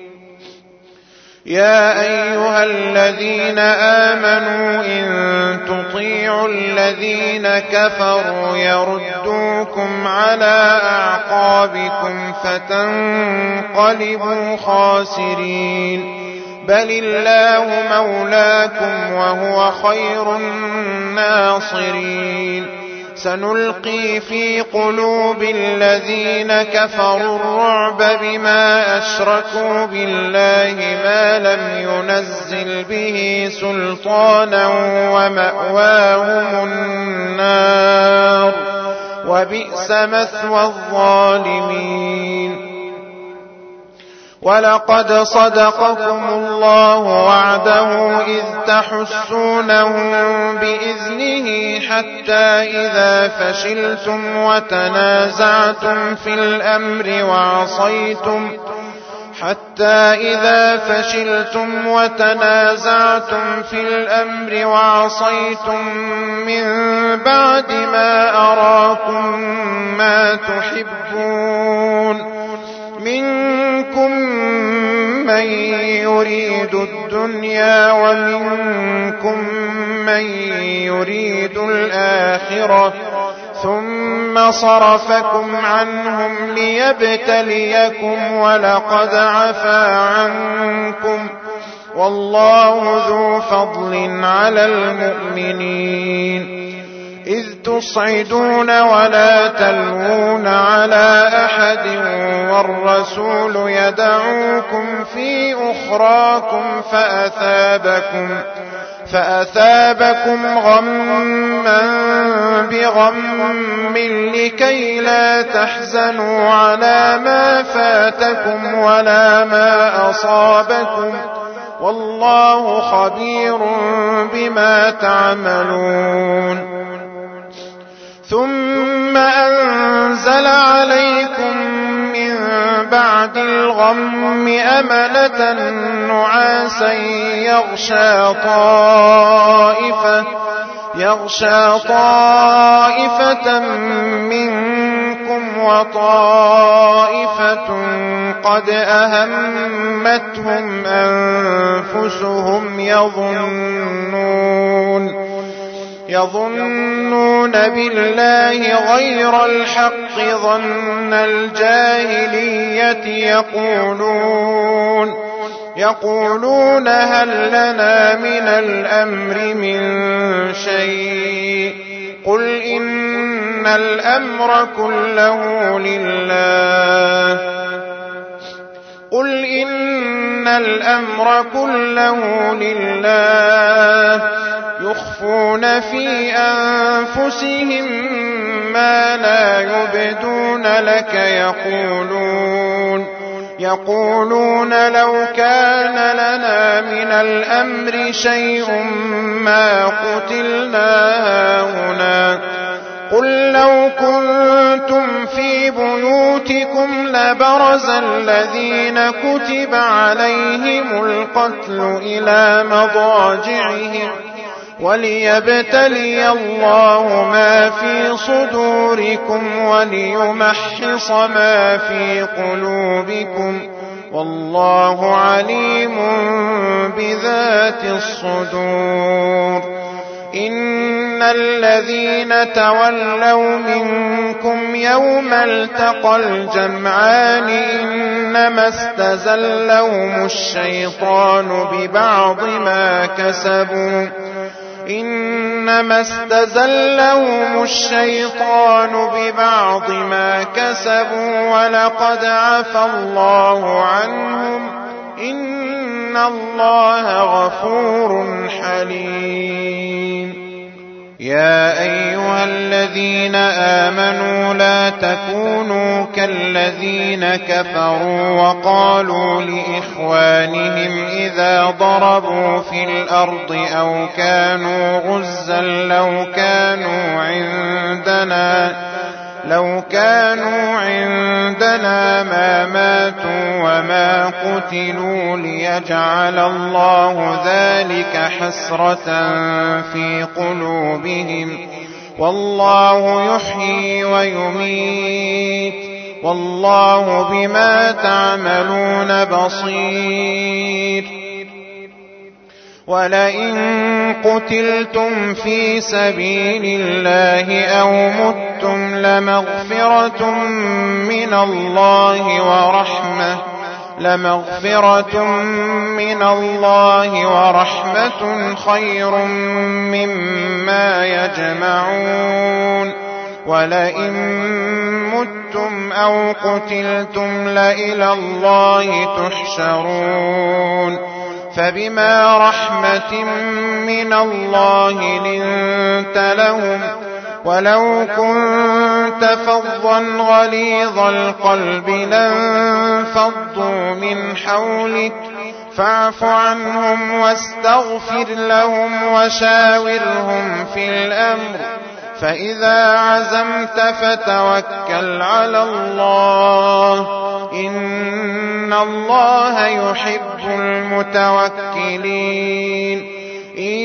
يا أيها الذين آمنوا إن تطيعوا الذين كفروا يردوكم على أعقابكم فتنقلبوا خاسرين. بل الله مولاكم وهو خير الناصرين. سنلقي في قلوب الذين كفروا الرعب بما أشركوا بالله ما لم ينزل به سلطانا ومأواهم النار وبئس مثوى الظالمين. ولقد صدقكم الله وعده إذ تحسونهم بإذنه حتى إذا فشلتم وتنازعتم في الأمر وعصيتم حتى إذا فشلتم وتنازعتم في الأمر وعصيتم من بعد ما أراكم ما تحبون منكم من يريد الدنيا ومنكم من يريد الآخرة ثم صرفكم عنهم ليبتليكم ولقد عفا عنكم والله ذو فضل على المؤمنين. إذ تصعدون ولا تلوون على أحد والرسول يدعوكم في أخراكم فأثابكم فأثابكم غما بغم لكي لا تحزنوا على ما فاتكم ولا ما أصابكم والله خبير بما تعملون. ثم أنزل عليكم من بعد الغم أمنة نعاسا يغشى طائفة يغشى طائفة منكم وطائفة قد أهمتهم أنفسهم يظنون يظنون بالله غير الحق ظن الجاهلية يقولون يقولون هل لنا من الأمر من شيء قل إن الأمر كله لله قل إن الأمر كله لله يخفون في أنفسهم ما لا يبدون لك يقولون يقولون لو كان لنا من الأمر شيء ما قتلنا هاهنا قل لو كنتم في بيوتكم لبرز الذين كتب عليهم القتل إلى مضاجعهم وليبتلي الله ما في صدوركم وليمحص ما في قلوبكم والله عليم بذات الصدور إن الذين تولوا منكم يوم التقى الجمعان إنما استزلهم الشيطان ببعض ما كسبوا إنما استزلهم الشيطان ببعض ما كسبوا ولقد عفى الله عنهم إن الله غفور حليم يا أيها الذين آمنوا لا تكونوا كالذين كفروا وقالوا لإخوانهم إذا ضربوا في الأرض أو كانوا غزا لو كانوا عندنا لو كانوا عندنا ما ماتوا وما قتلوا ليجعل الله ذلك حسرة في قلوبهم والله يحيي ويميت والله بما تعملون بصير ولئن قتلتم في سبيل الله أو متم لمغفرة من الله ورحمة لمغفرة من الله ورحمة خير مما يجمعون ولئن متم أو قتلتم لإلى الله تحشرون فبما رحمة من الله لنت لهم ولو كنت فظا غليظ القلب لانفضوا من حولك فاعف عنهم واستغفر لهم وشاورهم في الأمر فإذا عزمت فتوكل على الله إن الله يحب المتوكلين إن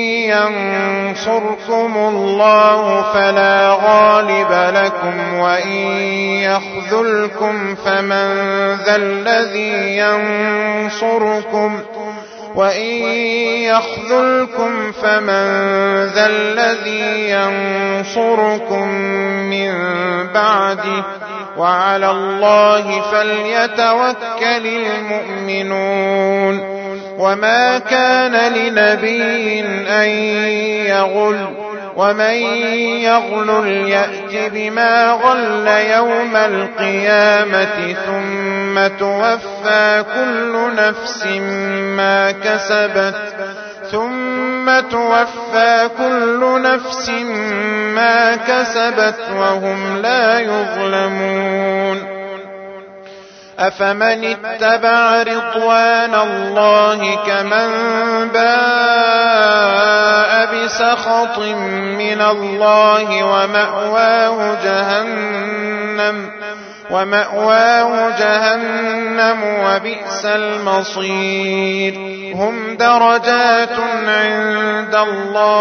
ينصركم الله فلا غالب لكم وإن يخذلكم فمن ذا الذي ينصركم وإن يخذلكم فمن ذا الذي ينصركم من بعده وعلى الله فليتوكل المؤمنون وما كان لنبي أن يغل ومن يغل يأت بما غل يوم القيامة ثم توفى كل نفس ما كسبت ثم توفى كل نفس ما كسبت وهم لا يظلمون أفمن اتبع رضوان الله كمن باء بسخط من الله ومأواه جهنم ومأواه جهنم وبئس المصير هم درجات عند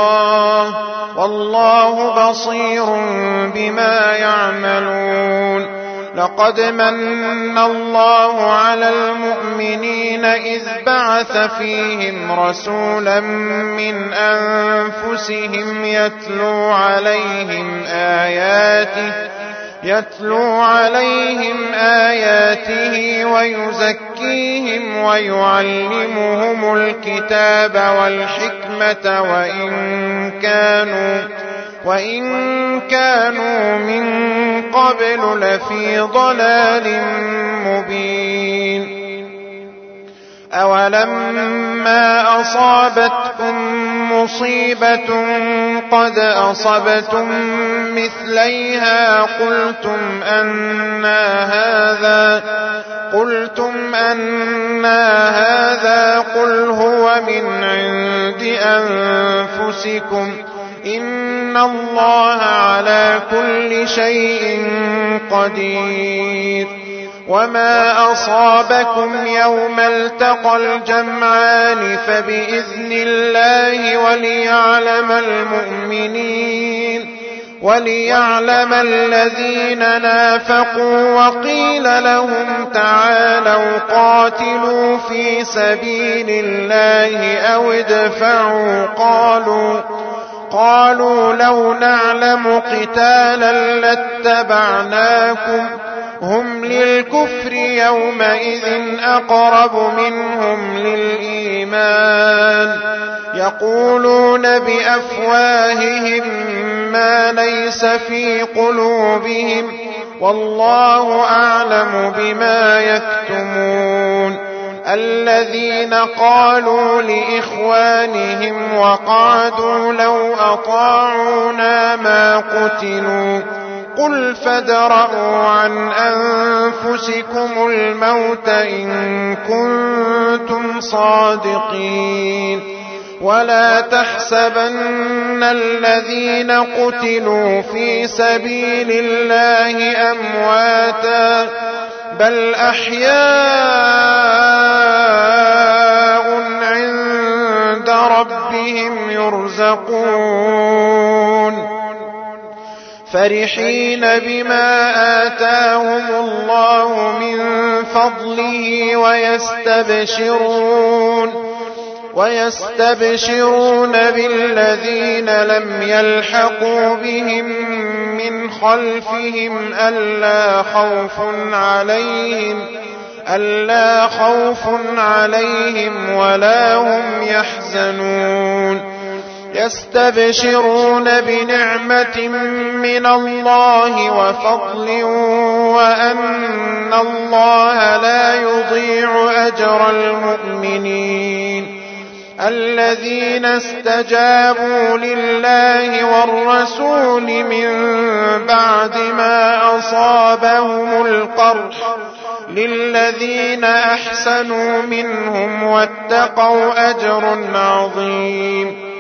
الله والله بصير بما يعملون لقد من الله على المؤمنين إذ بعث فيهم رسولا من أنفسهم يتلو عليهم آياته يتلو عليهم آياته ويزكيهم ويعلمهم الكتاب والحكمة وإن كانوا وإن كانوا من قبل لفي ضلال مبين. أولما أصابتكم مصيبة قد أصبتم مثليها قلتم أنى هذا قلتم أنى هذا قل هو من عند أنفسكم إن الله على كل شيء قدير. وما أصابكم يوم التقى الجمعان فبإذن الله وليعلم المؤمنين وليعلم الذين نافقوا. وقيل لهم تعالوا قاتلوا في سبيل الله أو ادفعوا قالوا قالوا لو نعلم قتالا لاتبعناكم هم للكفر يومئذ أقرب منهم للإيمان يقولون بأفواههم ما ليس في قلوبهم والله أعلم بما يكتمون. الذين قالوا لإخوانهم وقعدوا لو أطاعونا ما قتلوا قل فادرءوا عن أنفسكم الموت إن كنتم صادقين. ولا تحسبن الذين قتلوا في سبيل الله أمواتا بل أحياء عند ربهم يرزقون فرحين بما آتاهم الله من فضله ويستبشرون ويستبشرون بالذين لم يلحقوا بهم من خلفهم ألا خوف عليهم ألا خوف عليهم ولا هم يحزنون. يستبشرون بنعمة من الله وفضل وأن الله لا يضيع أجر المؤمنين. الذين استجابوا لله والرسول من بعد ما أصابهم القرح للذين أحسنوا منهم واتقوا أجر عظيم.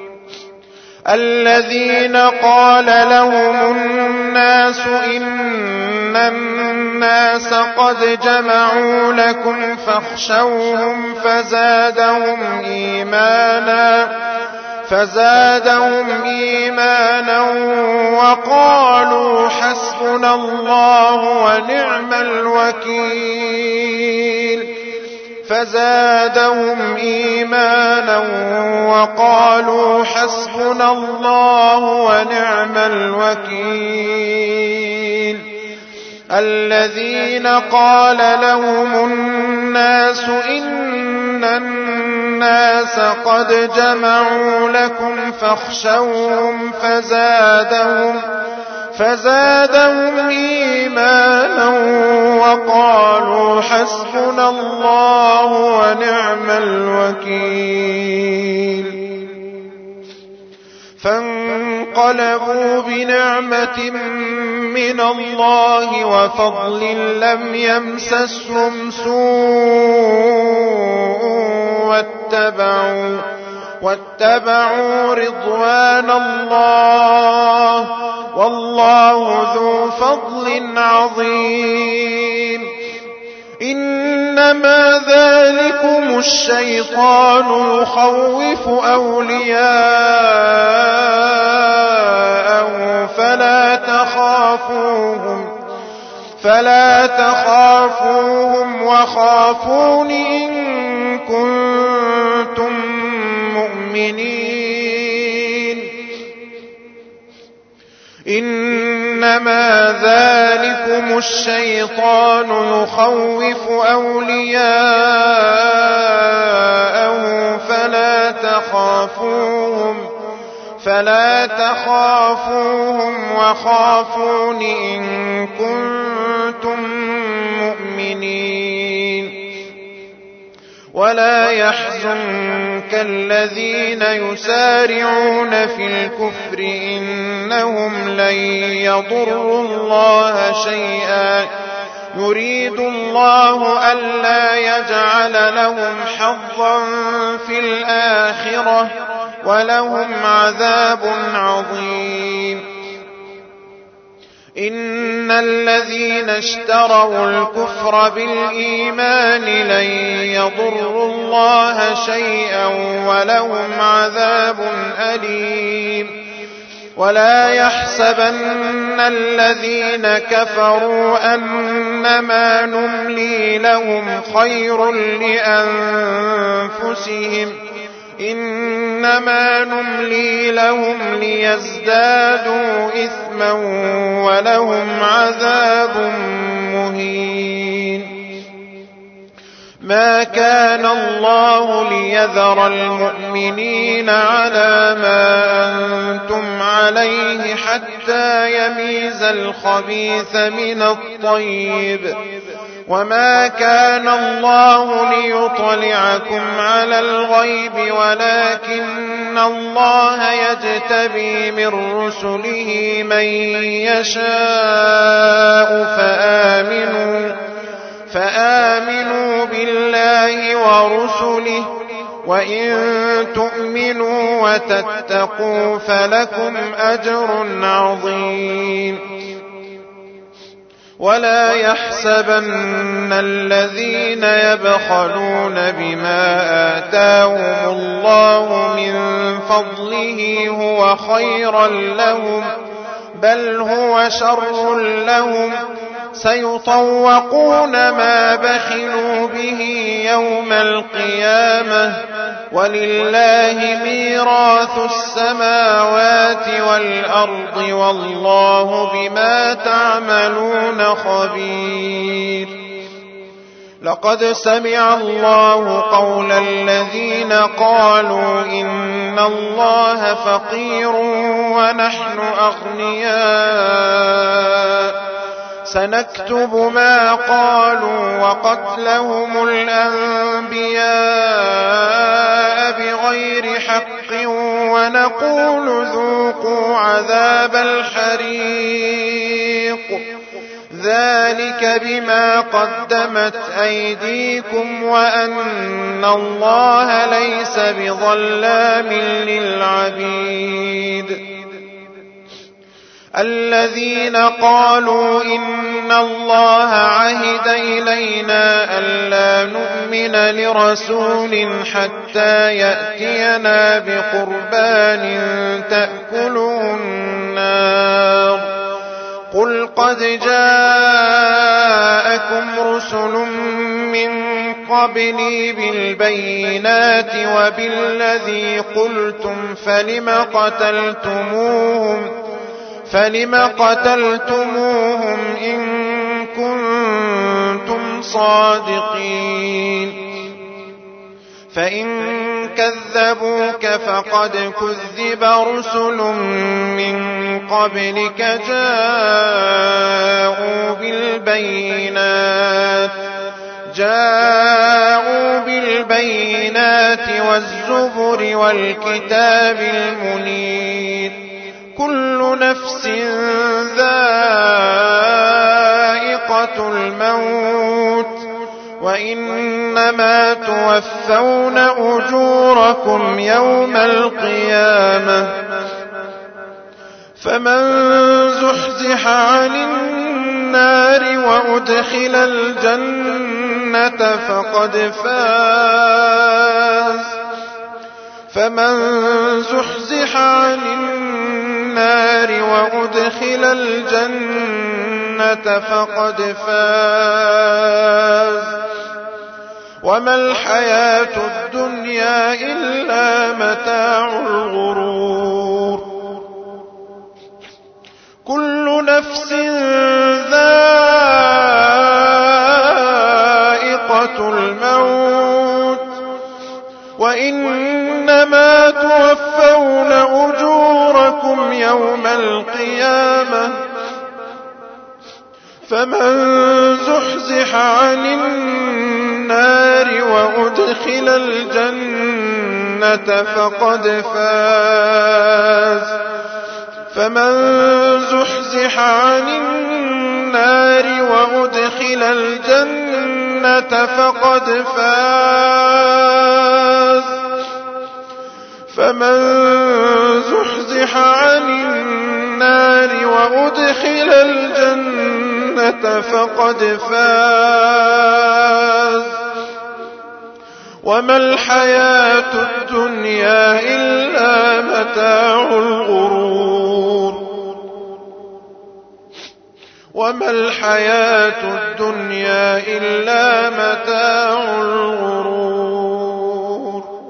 الذين قال لهم الناس إن الناس قد جمعوا لكم فاخشوهم فزادهم إيمانا فزادهم إيمانا وقالوا حسبنا الله ونعم الوكيل فزادهم إيمانا وقالوا حسبنا الله ونعم الوكيل. الذين قال لهم الناس إن الناس قد جمعوا لكم فاخشوهم فزادهم فزادهم إيمانا وقالوا حسبنا الله ونعم الوكيل. فانقلبوا بنعمة من الله وفضل لم يمسسهم سوء واتبعوا واتبعوا رضوان الله والله ذو فضل عظيم. إنما ذلكم الشيطان يخوف أولياءه فلا تخافوهم فلا تخافوهم وخافون إن كنتم مؤمنين إنما ذلكم الشيطان يخوف أولياءه فلا تخافوهم فلا تخافوهم وخافون إن كنتم مؤمنين ولا يحزنك الذين يسارعون في الكفر إنهم لن يضروا الله شيئا يريد الله ألا يجعل لهم حظا في الآخرة ولهم عذاب عظيم إن الذين اشتروا الكفر بالإيمان لن يضروا الله شيئا ولهم عذاب أليم ولا يحسبن الذين كفروا أنما نملي لهم خير لأنفسهم إنما نملي لهم ليزدادوا إثما ولهم عذاب مهين ما كان الله ليذر المؤمنين على ما أنتم عليه حتى يميز الخبيث من الطيب وما كان الله ليطلعكم على الغيب ولكن الله يجتبي من رسله من يشاء فآمنوا فآمنوا بالله ورسله وإن تؤمنوا وتتقوا فلكم أجر عظيم ولا يحسبن الذين يبخلون بما آتاهم الله من فضله هو خيرا لهم بل هو شر لهم سيطوقون ما بخلوا به يوم القيامة ولله ميراث السماوات والأرض والله بما تعملون خبير لقد سمع الله قول الذين قالوا إن الله فقير ونحن أغنياء سنكتب ما قالوا وقتلهم الأنبياء بغير حق ونقول ذوقوا عذاب الحريق ذلك بما قدمت أيديكم وأن الله ليس بظلام للعبيد الذين قالوا إن الله عهد إلينا ألا نؤمن لرسول حتى يأتينا بقربان تأكله النار قل قد جاءكم رسل من قبلي بالبينات وبالذي قلتم فلم قتلتموهم فلم قتلتموهم إن كنتم صادقين فإن كذبوك فقد كذب رسل من قبلك جاءوا بالبينات جاءوا بالبينات والزبر والكتاب المنير كل نفس ذائقة الموت وإنما توفون أجوركم يوم القيامة فمن زحزح عن النار وأدخل الجنة فقد فاز فمن زحزح عن النار وأدخل الجنة فقد فاز وما الحياة الدنيا إلا متاع الغرور كل نفس ذائقة الموت وإنما توفون أجوركم يوم القيامة فمن زحزح عن النار وأدخل الجنة فقد فاز فمن زحزح عن النار وأدخل الجنة فقد فاز فمن زحزح عن النار وأدخل الجنة فقد فاز وما الحياة الدنيا إلا متاع الغرور وما الحياة الدنيا إلا متاع الغرور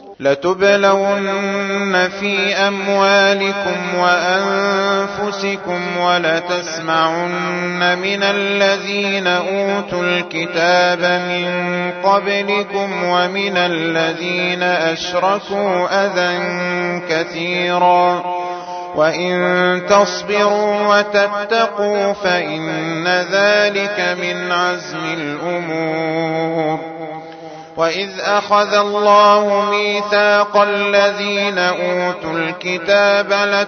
لتبلون في أموالكم وأنفسكم ولتسمعن من الذين أوتوا الكتاب من قبلكم ومن الذين أشركوا أذى كثيرا وإن تصبروا وتتقوا فإن ذلك من عزم الأمور وإذ أخذ الله ميثاق الذين أوتوا الكتاب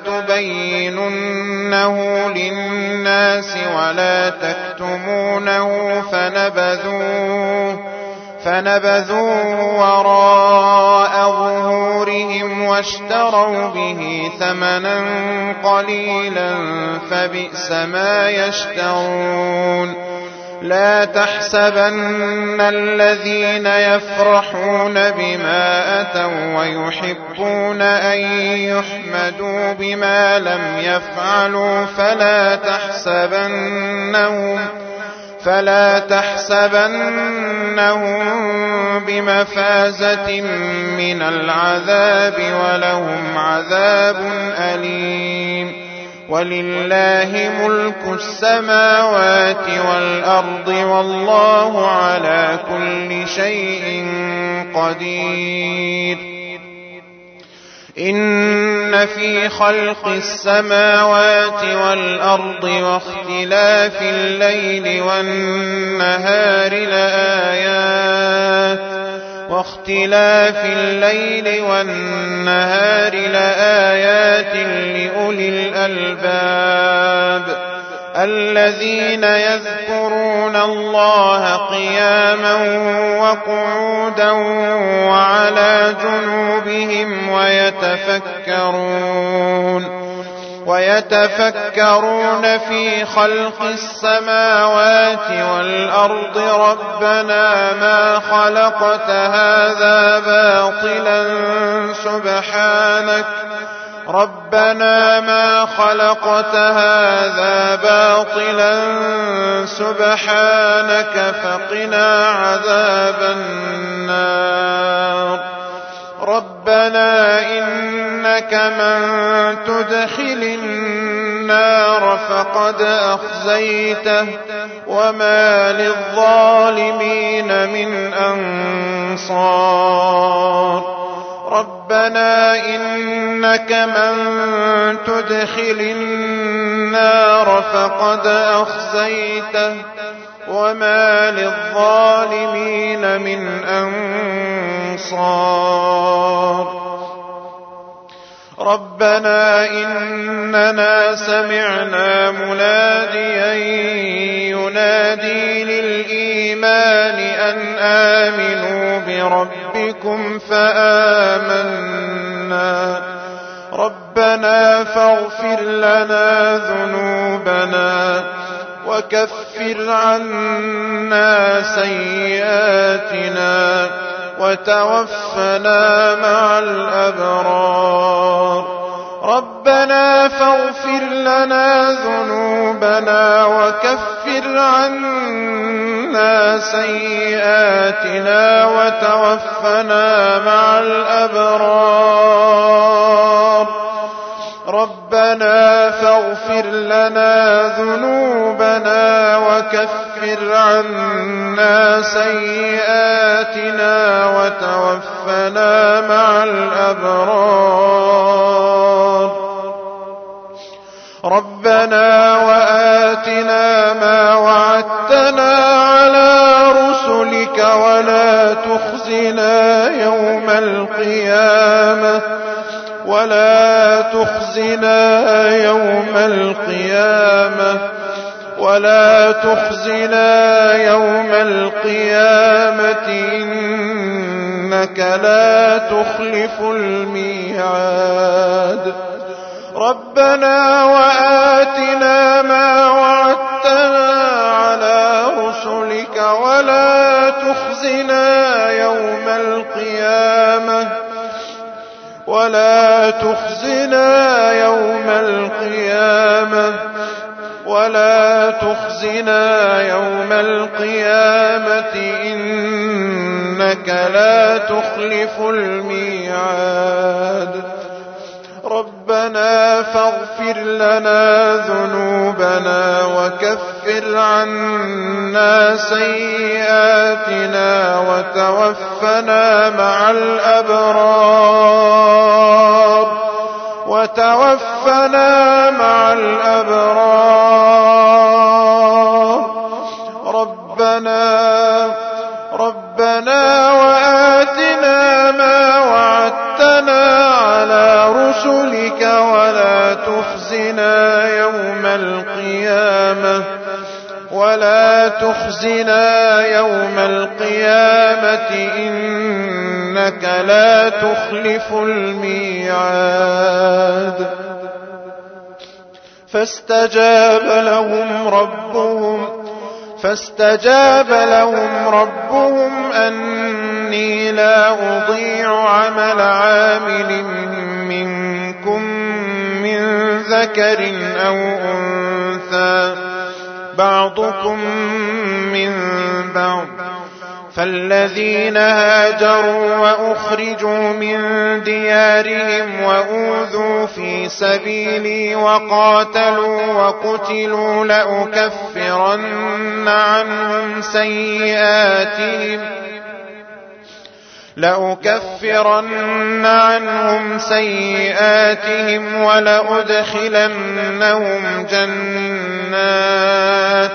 لتبيننه للناس ولا تكتمونه فنبذوه فنبذوه وراء ظهورهم واشتروا به ثمنا قليلا فبئس ما يشترون لا تحسبن الذين يفرحون بما أتوا ويحبون أن يحمدوا بما لم يفعلوا فلا تحسبنهم فلا تحسبنهم بمفازة من العذاب ولهم عذاب أليم ولله ملك السماوات والأرض والله على كل شيء قدير إن في خلق السماوات والأرض واختلاف الليل والنهار لآيات واختلاف الليل والنهار لآيات لأولي الألباب الذين يذكرون الله قياما وقعودا وعلى جنوبهم ويتفكرون ويتفكرون في خلق السماوات والأرض ربنا ما خلقت هذا باطلا سبحانك ربنا ما خلقت هذا باطلا سبحانك فقنا عذاب النار ربنا إنك من تدخل النار فقد أخزيته وما للظالمين من أنصار ربنا إنك من تدخل النار فقد أخزيته وما للظالمين من أنصار ربنا إننا سمعنا مناديا ينادي للإيمان أن آمنوا بربكم فآمنا ربنا فاغفر لنا ذنوبنا وكفر عنا سيئاتنا وتوفنا مع الأبرار ربنا فاغفر لنا ذنوبنا وكفر عنا سيئاتنا وتوفنا مع الأبرار ربنا فاغفر لنا ذنوبنا وكفر عنا سيئاتنا وتوفنا مع الأبرار ربنا وآتنا ما وعدتنا على رسلك ولا تخزنا يوم القيامة ولا تخزنا يوم القيامة ولا تخزنا يوم القيامة إنك لا تخلف الميعاد ربنا وآتنا ما وعدتنا على رسلك ولا تخزنا يوم القيامة ولا تخزنا يوم القيامة ولا تخزنا يوم القيامة إنك لا تخلف الميعاد ربنا فاغفر لنا ذنوبنا وكفر عنا سيئاتنا وتوفنا مع الأبرار وتوفنا مع الأبرار ربنا ربنا وآتنا ما وعدتنا على رسلك ولا تخزنا يوم القيامة ولا تخزنا يوم القيامة إنك لا تخلف الميعاد فاستجاب لهم ربهم فاستجاب لهم ربهم أني لا أضيع عمل عامل منكم من ذكر أو أنثى بعضكم من بعض فالذين هاجروا وأخرجوا من ديارهم وأوذوا في سبيلي وقاتلوا وقتلوا لأكفرن عنهم سيئاتهم لأكفرن عنهم سيئاتهم ولأدخلنهم جنات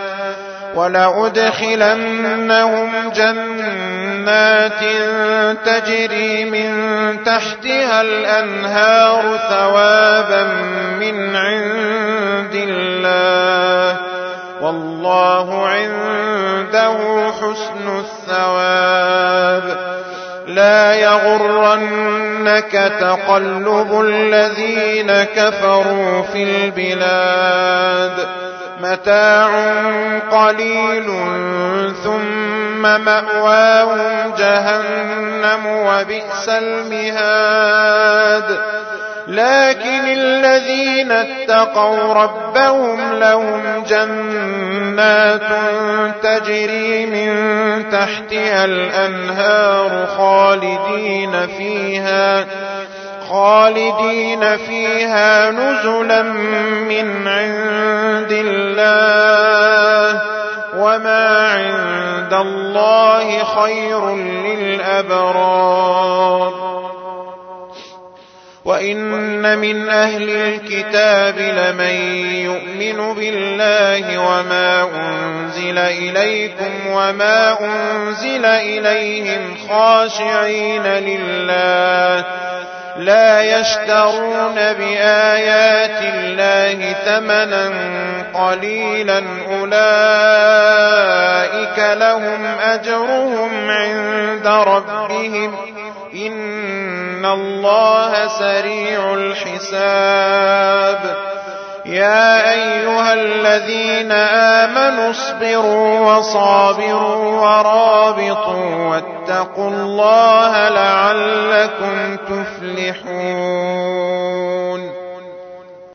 ولأدخلنهم جنات تجري من تحتها الأنهار ثوابا من عند الله والله عنده حسن الثواب لا يغرنك تقلب الذين كفروا في البلاد متاع قليل ثم مأواهم جهنم وبئس المهاد لكن الذين اتقوا ربهم لهم جنات تجري من تحتها الأنهار خالدين فيها خالدين فيها نزلا من عند الله وما عند الله خير للأبرار وإن من أهل الكتاب لمن يؤمن بالله وما أنزل إليكم وما أنزل إليهم خاشعين لله لا يشترون بآيات الله ثمنا قليلا أولئك لهم أجرهم عند ربهم إن الله سريع الحساب يا أيها الذين آمنوا اصبروا وصابروا ورابطوا واتقوا الله لعلكم تفلحون